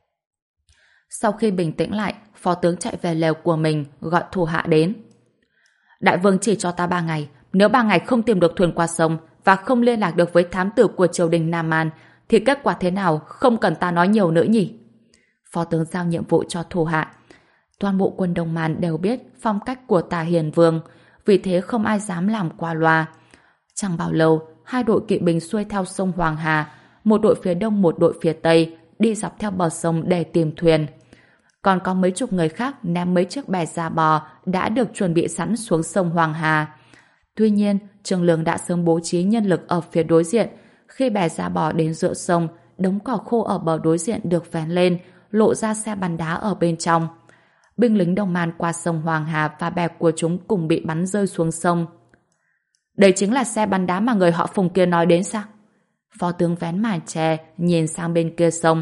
Sau khi bình tĩnh lại, phó tướng chạy về lều của mình gọi thủ hạ đến. Đại vương chỉ cho ta ba ngày, nếu ba ngày không tìm được thuyền qua sông và không liên lạc được với thám tử của triều đình Nam Man thì kết quả thế nào không cần ta nói nhiều nữa nhỉ? Phó tướng giao nhiệm vụ cho thủ hạ. Toàn bộ quân Đông Man đều biết phong cách của Tả Hiền Vương, vì thế không ai dám làm qua loa. Chẳng bao lâu, hai đội kỵ binh xuôi theo sông Hoàng Hà, một đội phía đông một đội phía tây, đi dọc theo bờ sông để tìm thuyền. Còn có mấy chục người khác ném mấy chiếc bè da bò đã được chuẩn bị sẵn xuống sông Hoàng Hà. Tuy nhiên, Trương Lương đã sớm bố trí nhân lực ở phía đối diện. Khi bè da bò đến giữa sông, đống cỏ khô ở bờ đối diện được vén lên, lộ ra xe bắn đá ở bên trong. Binh lính Đông Man qua sông Hoàng Hà và bè của chúng cùng bị bắn rơi xuống sông. Đây chính là xe bắn đá mà người họ Phùng kia nói đến sao? Phó tướng vén màn che, nhìn sang bên kia sông.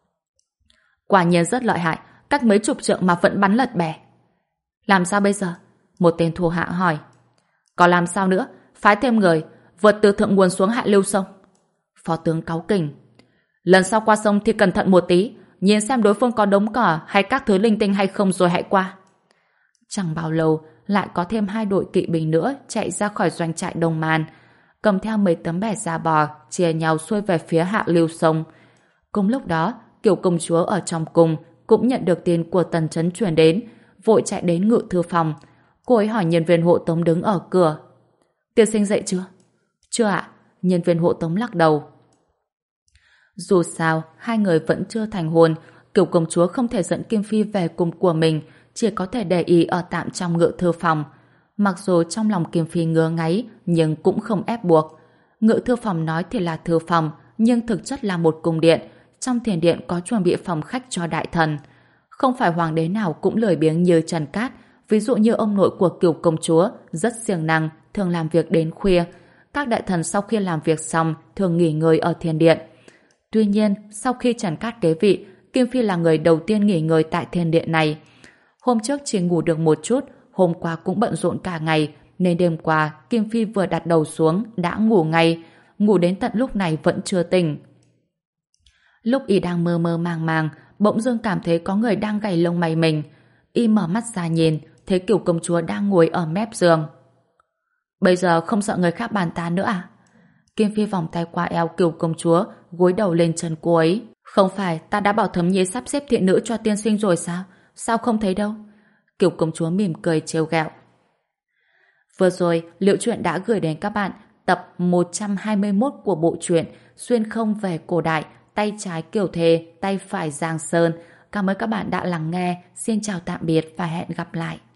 Quả nhiên rất lợi hại, cách mấy chục trượng mà vẫn bắn lật bè. Làm sao bây giờ? Một tên thủ hạ hỏi. Có làm sao nữa? Phái thêm người, vượt từ thượng nguồn xuống hạ lưu sông. Phó tướng cáu kỉnh. Lần sau qua sông thì cẩn thận một tí, nhìn xem đối phương có đống cỏ hay các thứ linh tinh hay không rồi hãy qua. Chẳng bao lâu, lại có thêm hai đội kỵ binh nữa chạy ra khỏi doanh trại Đông Man, cầm theo mấy tấm bè da bò, chia nhau xuôi về phía hạ lưu sông. Cùng lúc đó, Kiều công chúa ở trong cung cũng nhận được tin của Tần Chấn truyền đến, vội chạy đến ngự thư phòng. Cô ấy hỏi nhân viên hộ tống đứng ở cửa. Tiên sinh dậy chưa? Chưa ạ. Nhân viên hộ tống lắc đầu. Dù sao, hai người vẫn chưa thành hôn, Kiều công chúa không thể dẫn Kim Phi về cùng của mình, chỉ có thể để ý ở tạm trong ngự thư phòng. Mặc dù trong lòng Kim Phi ngứa ngáy, nhưng cũng không ép buộc. Ngự thư phòng nói thì là thư phòng, nhưng thực chất là một cung điện. Trong thiền điện có chuẩn bị phòng khách cho đại thần. Không phải hoàng đế nào cũng lười biếng như Trần Cát. Ví dụ như ông nội của Kiều công chúa, rất siêng năng, thường làm việc đến khuya. Các đại thần sau khi làm việc xong, thường nghỉ ngơi ở thiền điện. Tuy nhiên, sau khi Trần Cát kế vị, Kim Phi là người đầu tiên nghỉ ngơi tại thiền điện này. Hôm trước chỉ ngủ được một chút, hôm qua cũng bận rộn cả ngày, nên đêm qua Kim Phi vừa đặt đầu xuống đã ngủ ngay, ngủ đến tận lúc này vẫn chưa tỉnh. Lúc y đang mơ mơ màng màng, bỗng dưng cảm thấy có người đang gảy lông mày mình. Y mở mắt ra nhìn, thấy Cửu công chúa đang ngồi ở mép giường. Bây giờ không sợ người khác bàn tán nữa à? Kim Phi vòng tay qua eo Cửu công chúa, gối đầu lên chân cô ấy. Không phải ta đã bảo Thấm Nhi sắp xếp thiện nữ cho tiên sinh rồi sao? Sao không thấy đâu? Cửu công chúa mỉm cười trêu ghẹo. Vừa rồi, Liễu Chuyện đã gửi đến các bạn tập một trăm hai mươi mốt của bộ truyện Xuyên không về cổ đại, tay trái Kiều Thề, tay phải Giang Sơn. Cảm ơn các bạn đã lắng nghe. Xin chào tạm biệt và hẹn gặp lại.